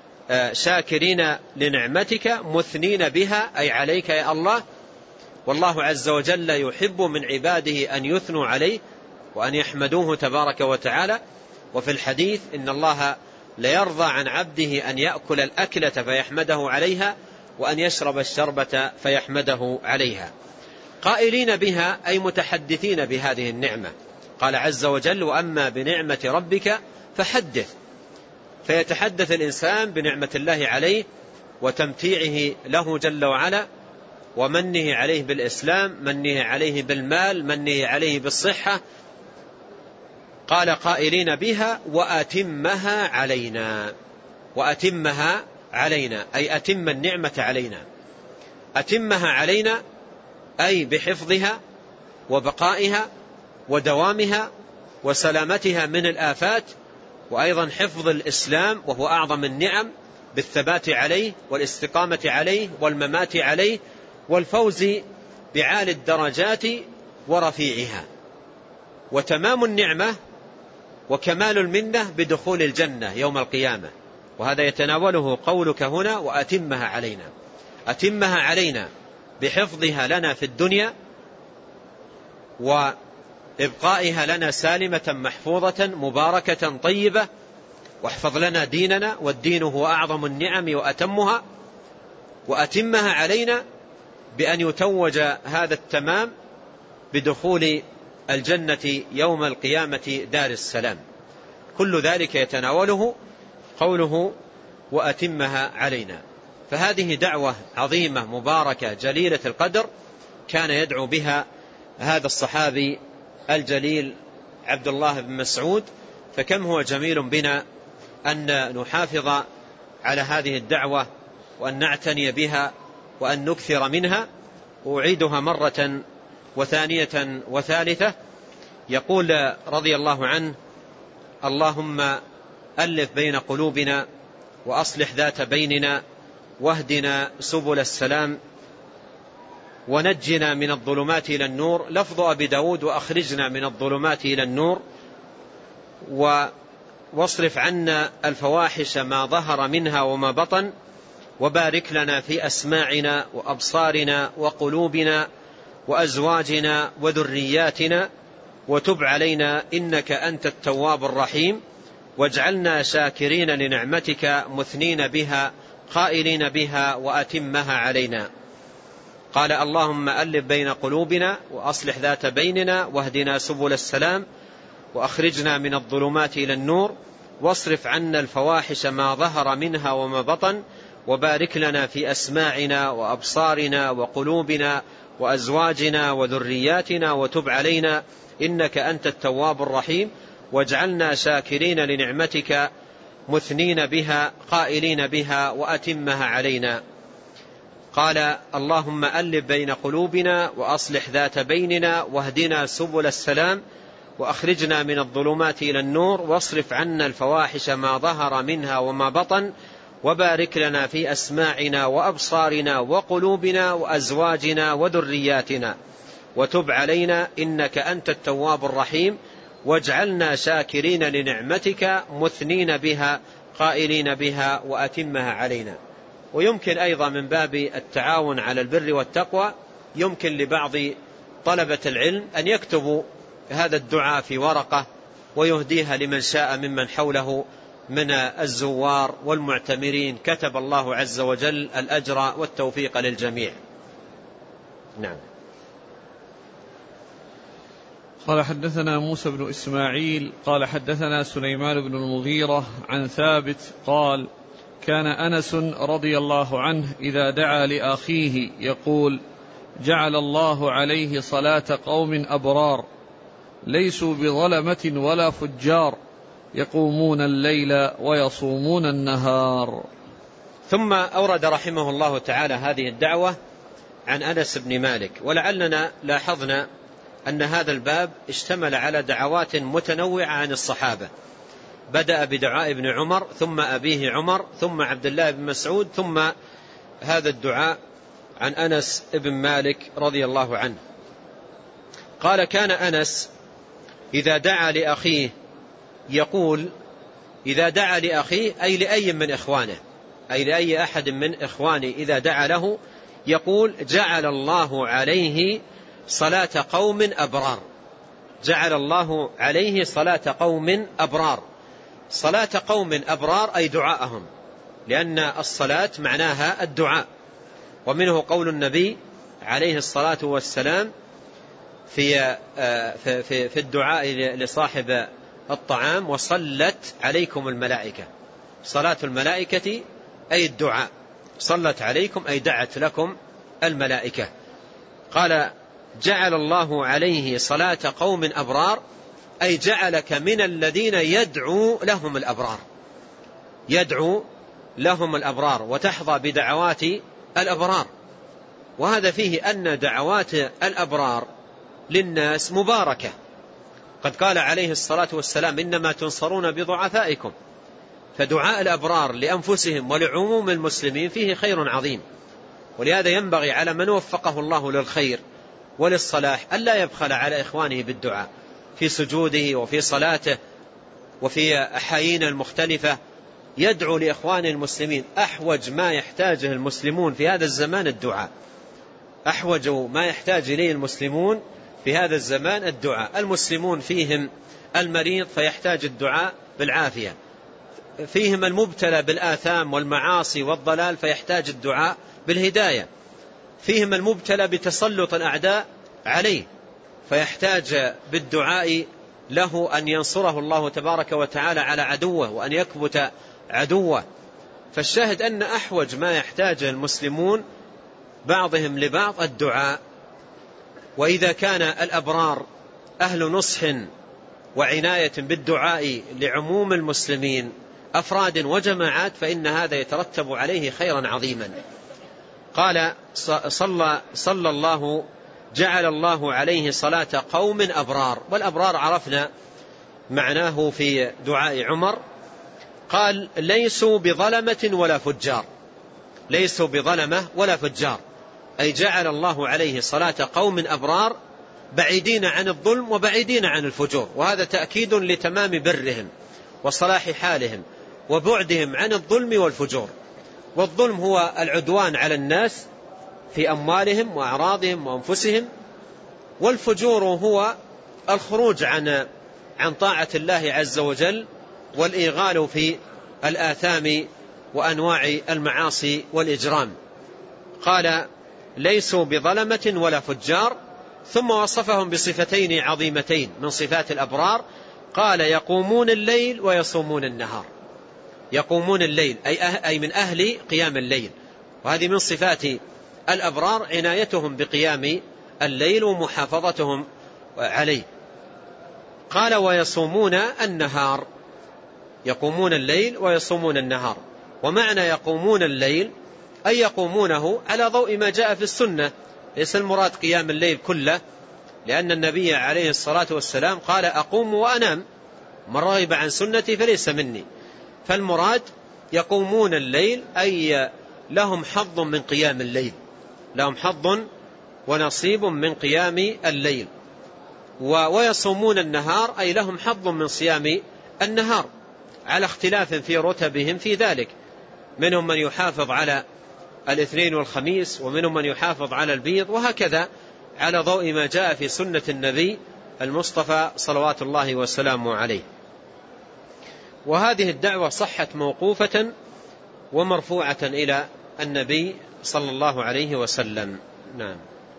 شاكرين لنعمتك مثنين بها أي عليك يا الله. والله عز وجل يحب من عباده أن يثنوا عليه وأن يحمدوه تبارك وتعالى. وفي الحديث إن الله ليرضى عن عبده أن يأكل الأكلة فيحمده عليها وأن يشرب الشربة فيحمده عليها. قائلين بها أي متحدثين بهذه النعمة. قال عز وجل وأما بنعمة ربك فحدث، فيتحدث الإنسان بنعمة الله عليه وتمتيعه له جل وعلا ومنه عليه بالإسلام، منه عليه بالمال، منه عليه بالصحة. قال قائلين بها وأتمها علينا، وأتمها علينا أي أتم النعمة علينا، أتمها علينا أي بحفظها وبقائها ودوامها وسلامتها من الآفات، وأيضا حفظ الإسلام وهو أعظم النعم بالثبات عليه والاستقامة عليه والممات عليه والفوز بعالي الدرجات ورفيعها، وتمام النعمة وكمال المنة بدخول الجنة يوم القيامة. وهذا يتناوله قولك هنا وأتمها علينا، أتمها علينا بحفظها لنا في الدنيا وإبقائها لنا سالمة محفوظة مباركة طيبة، واحفظ لنا ديننا والدين هو أعظم النعم وأتمها. وأتمها علينا بأن يتوج هذا التمام بدخول الجنة يوم القيامة دار السلام. كل ذلك يتناوله قوله وأتمها علينا. فهذه دعوة عظيمة مباركة جليلة القدر كان يدعو بها هذا الصحابي الجليل عبد الله بن مسعود. فكم هو جميل بنا أن نحافظ على هذه الدعوة وأن نعتني بها وأن نكثر منها. وأعيدها مرة وثانية وثالثة. يقول رضي الله عنه اللهم ألف بين قلوبنا وأصلح ذات بيننا واهدنا سبل السلام ونجنا من الظلمات إلى النور. لفظ أبي داود وأخرجنا من الظلمات إلى النور. واصرف عنا الفواحش ما ظهر منها وما بطن وبارك لنا في أسماعنا وأبصارنا وقلوبنا وأزواجنا وذرياتنا وتب علينا إنك أنت التواب الرحيم واجعلنا شاكرين لنعمتك مثنين بها قائلين بها وأتمها علينا. قال اللهم ألف بين قلوبنا وأصلح ذات بيننا واهدنا سبل السلام وأخرجنا من الظلمات إلى النور واصرف عنا الفواحش ما ظهر منها وما بطن وبارك لنا في أسماعنا وأبصارنا وقلوبنا وأزواجنا وذرياتنا وتب علينا إنك أنت التواب الرحيم واجعلنا شاكرين لنعمتك مثنين بها قائلين بها وأتمها علينا. قال اللهم ألف بين قلوبنا وأصلح ذات بيننا واهدنا سبل السلام وأخرجنا من الظلمات إلى النور واصرف عنا الفواحش ما ظهر منها وما بطن وبارك لنا في أسماعنا وأبصارنا وقلوبنا وأزواجنا وذرياتنا وتب علينا إنك أنت التواب الرحيم واجعلنا شاكرين لنعمتك مثنين بها قائلين بها وأتمها علينا. ويمكن أيضا من باب التعاون على البر والتقوى يمكن لبعض طلبة العلم أن يكتبوا هذا الدعاء في ورقة ويهديها لمن شاء ممن حوله من الزوار والمعتمرين. كتب الله عز وجل الأجر والتوفيق للجميع. نعم. قال حدثنا موسى بن إسماعيل قال حدثنا سليمان بن المغيرة عن ثابت قال كان أنس رضي الله عنه إذا دعا لأخيه يقول جعل الله عليه صلاة قوم أبرار ليسوا بظلمة ولا فجار يقومون الليل ويصومون النهار. ثم أورد رحمه الله تعالى هذه الدعوة عن أنس بن مالك. ولعلنا لاحظنا أن هذا الباب اشتمل على دعوات متنوعة عن الصحابة، بدأ بدعاء ابن عمر ثم أبيه عمر ثم عبد الله بن مسعود ثم هذا الدعاء عن أنس بن مالك رضي الله عنه. قال كان أنس إذا دعا لأخيه يقول، إذا دعا لأخيه أي لأي من إخوانه، أي لأي أحد من إخوانه إذا دعا له يقول جعل الله عليه صلاة قوم أبرار. جعل الله عليه صلاة قوم أبرار. صلاة قوم أبرار أي دعاءهم، لأن الصلاة معناها الدعاء. ومنه قول النبي عليه الصلاة والسلام في في في الدعاء لصاحب الطعام وصلت عليكم الملائكة. صلاة الملائكة أي الدعاء، صلت عليكم أي دعت لكم الملائكة. قال جعل الله عليه صلاة قوم أبرار أي جعلك من الذين يدعو لهم الأبرار، يدعو لهم الأبرار وتحظى بدعوات الأبرار. وهذا فيه أن دعوات الأبرار للناس مباركة. قد قال عليه الصلاة والسلام إنما تنصرون بضعفائكم. فدعاء الأبرار لأنفسهم ولعموم المسلمين فيه خير عظيم. ولهذا ينبغي على من وفقه الله للخير وللصلاح ألا يبخل على إخوانه بالدعاء في سجوده وفي صلاته وفي أحايين المختلفة، يدعو لإخوان المسلمين. أحوج ما يحتاجه المسلمون في هذا الزمان الدعاء، أحوج ما يحتاج إليه المسلمون في هذا الزمان الدعاء. المسلمون فيهم المريض فيحتاج الدعاء بالعافية، فيهم المبتلى بالآثام والمعاصي والضلال فيحتاج الدعاء بالهداية، فيهم المبتلى بتسلط الأعداء عليه فيحتاج بالدعاء له أن ينصره الله تبارك وتعالى على عدوه وأن يكبت عدوه. فالشاهد أن أحوج ما يحتاجه المسلمون بعضهم لبعض الدعاء. وإذا كان الأبرار أهل نصح وعناية بالدعاء لعموم المسلمين أفراد وجماعات فإن هذا يترتب عليه خيرا عظيما. قال صلى, صلى الله جعل الله عليه صلاة قوم أبرار. والأبرار عرفنا معناه في دعاء عمر. قال ليسوا بظلمة ولا فجار، ليسوا بظلمة ولا فجار أي جعل الله عليه صلاة قوم أبرار بعيدين عن الظلم وبعيدين عن الفجور. وهذا تأكيد لتمام برهم وصلاح حالهم وبعدهم عن الظلم والفجور. والظلم هو العدوان على الناس في أموالهم وأعراضهم وأنفسهم، والفجور هو الخروج عن عن طاعة الله عز وجل والإيغال في الآثام وأنواع المعاصي والإجرام. قال ليسوا بظلمة ولا فجار. ثم وصفهم بصفتين عظيمتين من صفات الأبرار. قال يقومون الليل ويصومون النهار. يقومون الليل أي, أه أي من أهل قيام الليل، وهذه من صفات الأبرار عنايتهم بقيام الليل ومحافظتهم عليه. قال ويصومون النهار. يقومون الليل ويصومون النهار. ومعنى يقومون الليل أي يقومونه على ضوء ما جاء في السنة، ليس المراد قيام الليل كله، لأن النبي عليه الصلاة والسلام قال أقوم وأنام، من رغب عن سنتي فليس مني. فالمراد يقومون الليل أي لهم حظ من قيام الليل، لهم حظ ونصيب من قيام الليل. ويصومون النهار أي لهم حظ من صيام النهار، على اختلاف في رتبهم في ذلك. منهم من يحافظ على الاثنين والخميس، ومنهم من يحافظ على البيض، وهكذا على ضوء ما جاء في سنة النبي المصطفى صلوات الله وسلامه عليه. وهذه الدعوة صحت موقوفة ومرفوعة إلى النبي صلى الله عليه وسلم. نعم.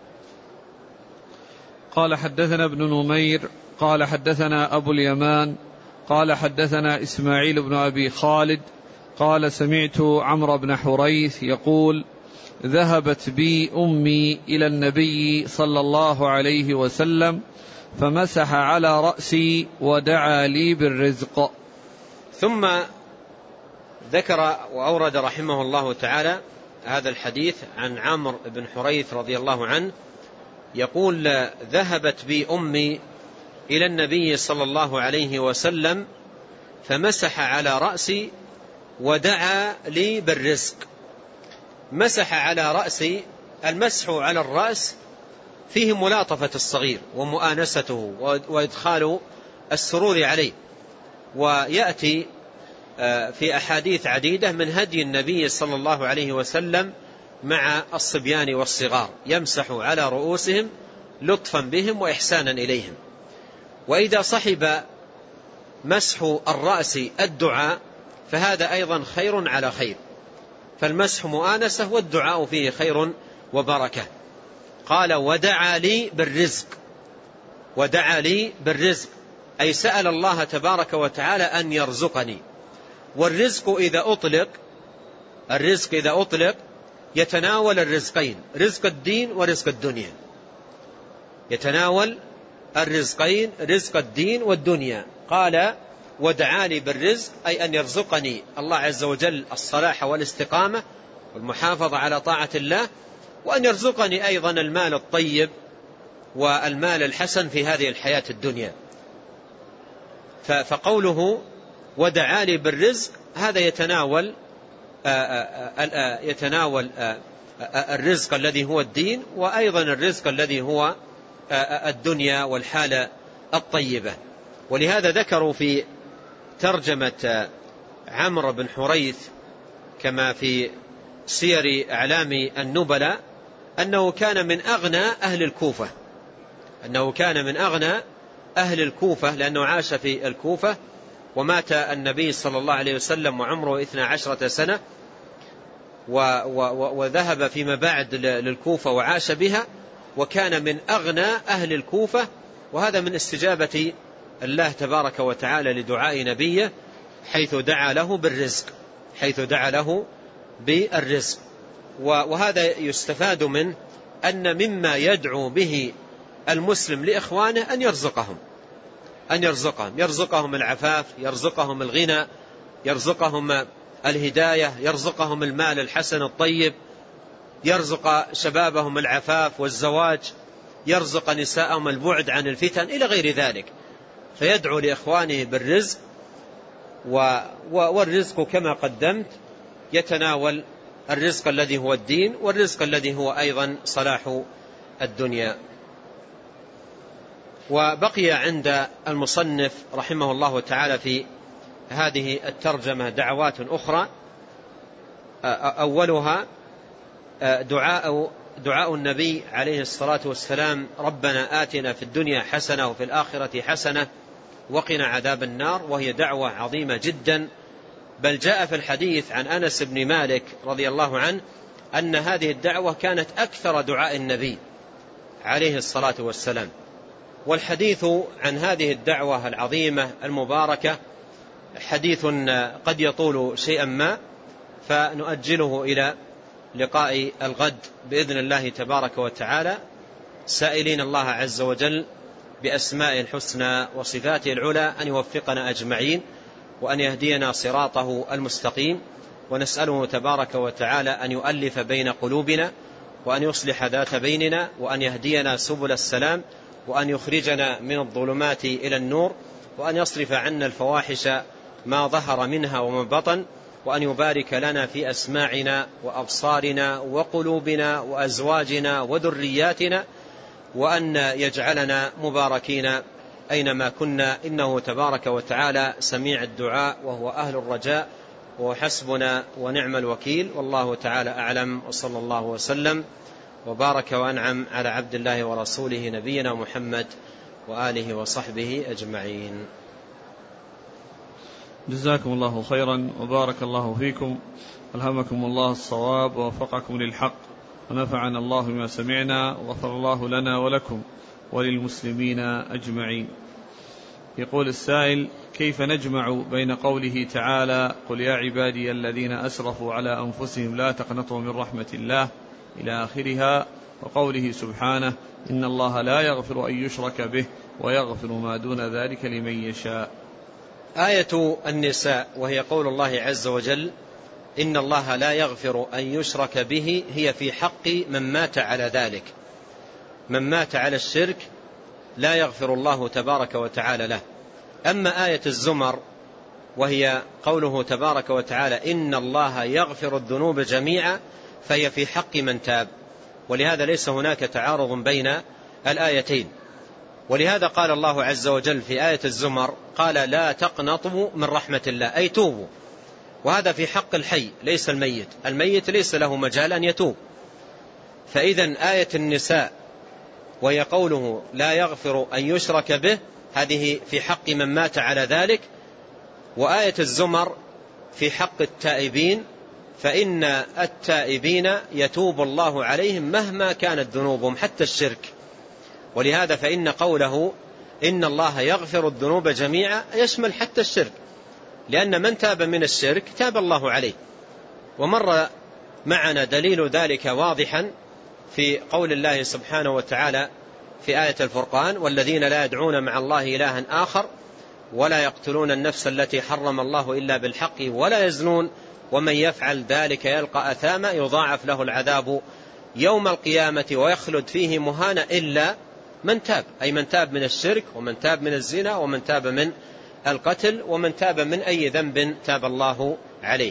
قال حدثنا ابن نمير قال حدثنا أبو اليمان قال حدثنا إسماعيل بن أبي خالد قال سمعت عمرو بن حريث يقول ذهبت بي أمي إلى النبي صلى الله عليه وسلم فمسح على رأسي ودعا لي بالرزق. ثم ذكر وأورد رحمه الله تعالى هذا الحديث عن عمرو بن حريث رضي الله عنه يقول ذهبت بي أمي إلى النبي صلى الله عليه وسلم فمسح على رأسي ودعا لي بالرزق. مسح على رأسي، المسح على الرأس فيه ملاطفة الصغير ومؤانسته وإدخال السرور عليه، ويأتي في أحاديث عديدة من هدي النبي صلى الله عليه وسلم مع الصبيان والصغار، يمسح على رؤوسهم لطفا بهم وإحسانا إليهم. وإذا صحب مسح الرأس الدعاء فهذا أيضا خير على خير، فالمسح مؤانسة والدعاء فيه خير وبركة. قال ودعا لي بالرزق، ودعا لي بالرزق أي سأل الله تبارك وتعالى أن يرزقني. والرزق إذا أطلق الرزق إذا أطلق يتناول الرزقين، رزق الدين ورزق الدنيا، يتناول الرزقين رزق الدين والدنيا. قال ودعا لي بالرزق أي أن يرزقني الله عز وجل الصلاح والاستقامة والمحافظة على طاعة الله، وأن يرزقني أيضا المال الطيب والمال الحسن في هذه الحياة الدنيا. فقوله ودعا لي بالرزق هذا يتناول يتناول الرزق الذي هو الدين، وأيضا الرزق الذي هو الدنيا والحالة الطيبة. ولهذا ذكروا في ترجمة عمرو بن حريث كما في سير أعلام النبلاء أنه كان من أغنى أهل الكوفة، أنه كان من أغنى أهل الكوفة لأنه عاش في الكوفة، ومات النبي صلى الله عليه وسلم وعمره اثنى عشرة سنة، وذهب فيما بعد للكوفة وعاش بها، وكان من أغنى أهل الكوفة. وهذا من استجابة الله تبارك وتعالى لدعاء نبيه حيث دعا له بالرزق، حيث دعا له بالرزق. وهذا يستفاد منه أن مما يدعو به المسلم لإخوانه أن يرزقهم أن يرزقهم يرزقهم العفاف، يرزقهم الغنى، يرزقهم الهداية، يرزقهم المال الحسن الطيب، يرزق شبابهم العفاف والزواج، يرزق نساءهم البعد عن الفتن إلى غير ذلك. فيدعو لإخوانه بالرزق، والرزق كما قدمت يتناول الرزق الذي هو الدين والرزق الذي هو أيضا صلاح الدنيا. وبقي عند المصنف رحمه الله تعالى في هذه الترجمة دعوات أخرى، أولها دعاء دعاء النبي عليه الصلاة والسلام ربنا آتنا في الدنيا حسنة وفي الآخرة حسنة وقنا عذاب النار، وهي دعوة عظيمة جدا. بل جاء في الحديث عن أنس بن مالك رضي الله عنه أن هذه الدعوة كانت أكثر دعاء النبي عليه الصلاة والسلام. والحديث عن هذه الدعوة العظيمة المباركة حديث قد يطول شيئا ما، فنؤجله إلى لقاء الغد بإذن الله تبارك وتعالى، سائلين الله عز وجل بأسماء الحسنى وصفاته العلى أن يوفقنا أجمعين وأن يهدينا صراطه المستقيم، ونسأله تبارك وتعالى أن يؤلف بين قلوبنا وأن يصلح ذات بيننا وأن يهدينا سبل السلام وأن يخرجنا من الظلمات إلى النور وأن يصرف عنا الفواحش ما ظهر منها وما بطن وأن يبارك لنا في أسماعنا وأبصارنا وقلوبنا وأزواجنا وذرياتنا وأن يجعلنا مباركين أينما كنا، إنه تبارك وتعالى سميع الدعاء وهو أهل الرجاء وحسبنا ونعم الوكيل. والله تعالى أعلم، وصلى الله وسلم وبارك وأنعم على عبد الله ورسوله نبينا محمد وآله وصحبه أجمعين. جزاكم الله خيرا وبارك الله فيكم، ألهمكم الله الصواب ووفقكم للحق، ونفعنا الله بما سمعنا، وغفر الله لنا ولكم وللمسلمين أجمعين. يقول السائل: كيف نجمع بين قوله تعالى: قل يا عبادي الذين أسرفوا على أنفسهم لا تقنطوا من رحمة الله إلى آخرها، وقوله سبحانه: إن الله لا يغفر أن يشرك به ويغفر ما دون ذلك لمن يشاء؟ آية النساء وهي قول الله عز وجل: إن الله لا يغفر أن يشرك به، هي في حق من مات على ذلك، من مات على الشرك لا يغفر الله تبارك وتعالى له. أما آية الزمر وهي قوله تبارك وتعالى: إن الله يغفر الذنوب جميعا، فهي في حق من تاب، ولهذا ليس هناك تعارض بين الآيتين. ولهذا قال الله عز وجل في آية الزمر قال: لا تقنطوا من رحمة الله، أي توبوا، وهذا في حق الحي ليس الميت، الميت ليس له مجال أن يتوب. فإذن آية النساء وهي قوله لا يغفر أن يشرك به، هذه في حق من مات على ذلك. وآية الزمر في حق التائبين، فإن التائبين يتوب الله عليهم مهما كانت ذنوبهم حتى الشرك. ولهذا فإن قوله إن الله يغفر الذنوب جميعا يشمل حتى الشرك، لأن من تاب من الشرك تاب الله عليه. ومر معنا دليل ذلك واضحا في قول الله سبحانه وتعالى في آية الفرقان: والذين لا يدعون مع الله إلها آخر ولا يقتلون النفس التي حرم الله إلا بالحق ولا يزنون ومن يفعل ذلك يلقى أثاما يضاعف له العذاب يوم القيامة ويخلد فيه مهانا إلا من تاب، أي من تاب من الشرك ومن تاب من الزنا ومن تاب من القتل ومن تاب من أي ذنب تاب الله عليه.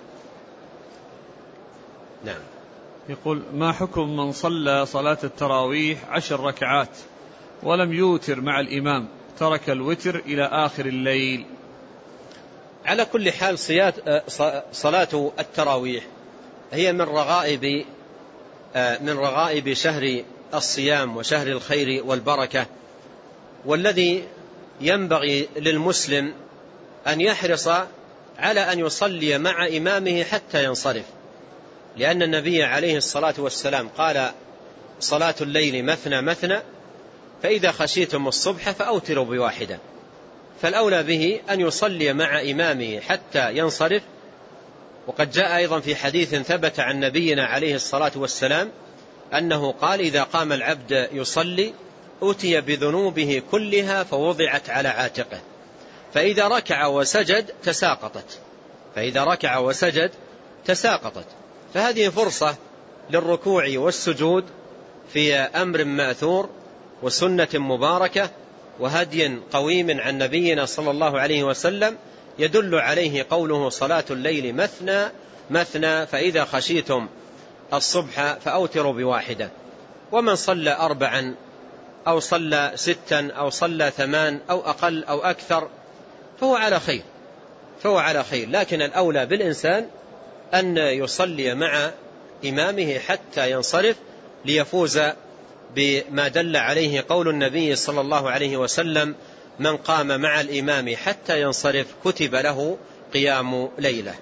نعم. يقول: ما حكم من صلى صلاة التراويح عشر ركعات ولم يوتر مع الإمام، ترك الوتر إلى آخر الليل؟ على كل حال صلاة التراويح هي من رغائب من رغائب شهر الصيام وشهر الخير والبركة، والذي ينبغي للمسلم أن يحرص على أن يصلي مع إمامه حتى ينصرف، لأن النبي عليه الصلاة والسلام قال: صلاة الليل مثنى مثنى، فإذا خشيتم الصبح فأوتروا بواحدة. فالأولى به أن يصلي مع إمامه حتى ينصرف. وقد جاء أيضا في حديث ثبت عن نبينا عليه الصلاة والسلام أنه قال: إذا قام العبد يصلي أتي بذنوبه كلها فوضعت على عاتقه، فإذا ركع وسجد تساقطت فإذا ركع وسجد تساقطت فهذه فرصة للركوع والسجود في أمر مأثور وسنة مباركة وهدي قويم عن نبينا صلى الله عليه وسلم يدل عليه قوله: صلاة الليل مثنى مثنى، فإذا خشيتم الصبح فأوتروا بواحدة. ومن صلى أربعا أو صلى ستا أو صلى ثمان أو أقل أو أكثر فهو على خير فهو على خير لكن الأولى بالإنسان أن يصلي مع إمامه حتى ينصرف، ليفوز بما دل عليه قول النبي صلى الله عليه وسلم: من قام مع الإمام حتى ينصرف كتب له قيام ليلة.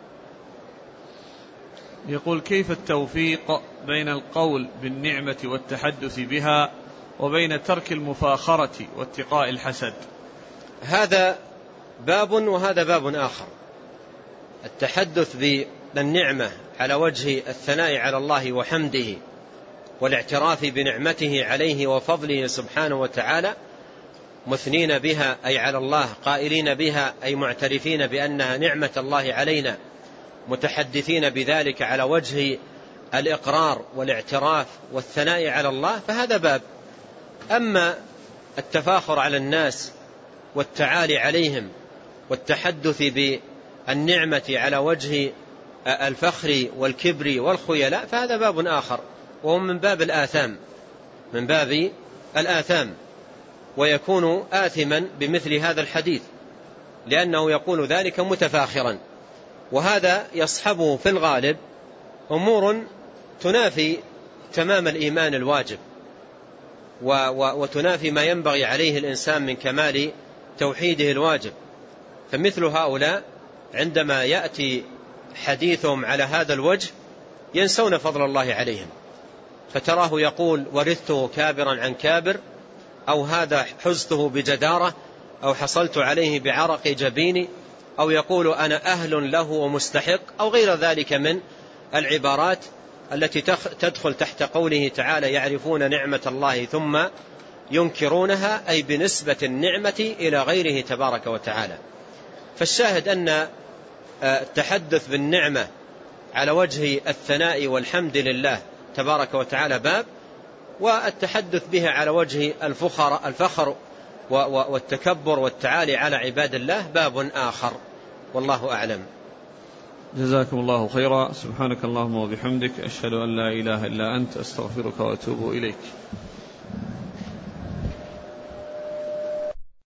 يقول: كيف التوفيق بين القول بالنعمة والتحدث بها وبين ترك المفاخرة واتقاء الحسد؟ هذا باب وهذا باب آخر. التحدث بالنعمة على وجه الثناء على الله وحمده والاعتراف بنعمته عليه وفضله سبحانه وتعالى، مثنين بها أي على الله، قائلين بها أي معترفين بأنها نعمة الله علينا، متحدثين بذلك على وجه الإقرار والاعتراف والثناء على الله، فهذا باب. أما التفاخر على الناس والتعالي عليهم والتحدث بالنعمة على وجه الفخر والكبر والخيلاء فهذا باب آخر، وهو من باب الآثام من باب الآثام ويكون آثما بمثل هذا الحديث، لأنه يقول ذلك متفاخرا. وهذا يصحبه في الغالب أمور تنافي تمام الإيمان الواجب، وتنافي ما ينبغي عليه الإنسان من كمال توحيده الواجب. فمثل هؤلاء عندما يأتي حديثهم على هذا الوجه ينسون فضل الله عليهم، فتراه يقول ورثته كابرا عن كابر، أو هذا حزته بجدارة، أو حصلت عليه بعرق جبيني، أو يقول أنا أهل له ومستحق، أو غير ذلك من العبارات التي تدخل تحت قوله تعالى يعرفون نعمة الله ثم ينكرونها، أي بنسبة النعمة إلى غيره تبارك وتعالى. فالشاهد أن التحدث بالنعمة على وجه الثناء والحمد لله تبارك وتعالى باب، والتحدث بها على وجه الفخر, الفخر والتكبر والتعالي على عباد الله باب آخر، والله أعلم. جزاكم الله خيرا. سبحانك اللهم وبحمدك، أشهد أن لا إله إلا أنت، أستغفرك وأتوب إليك.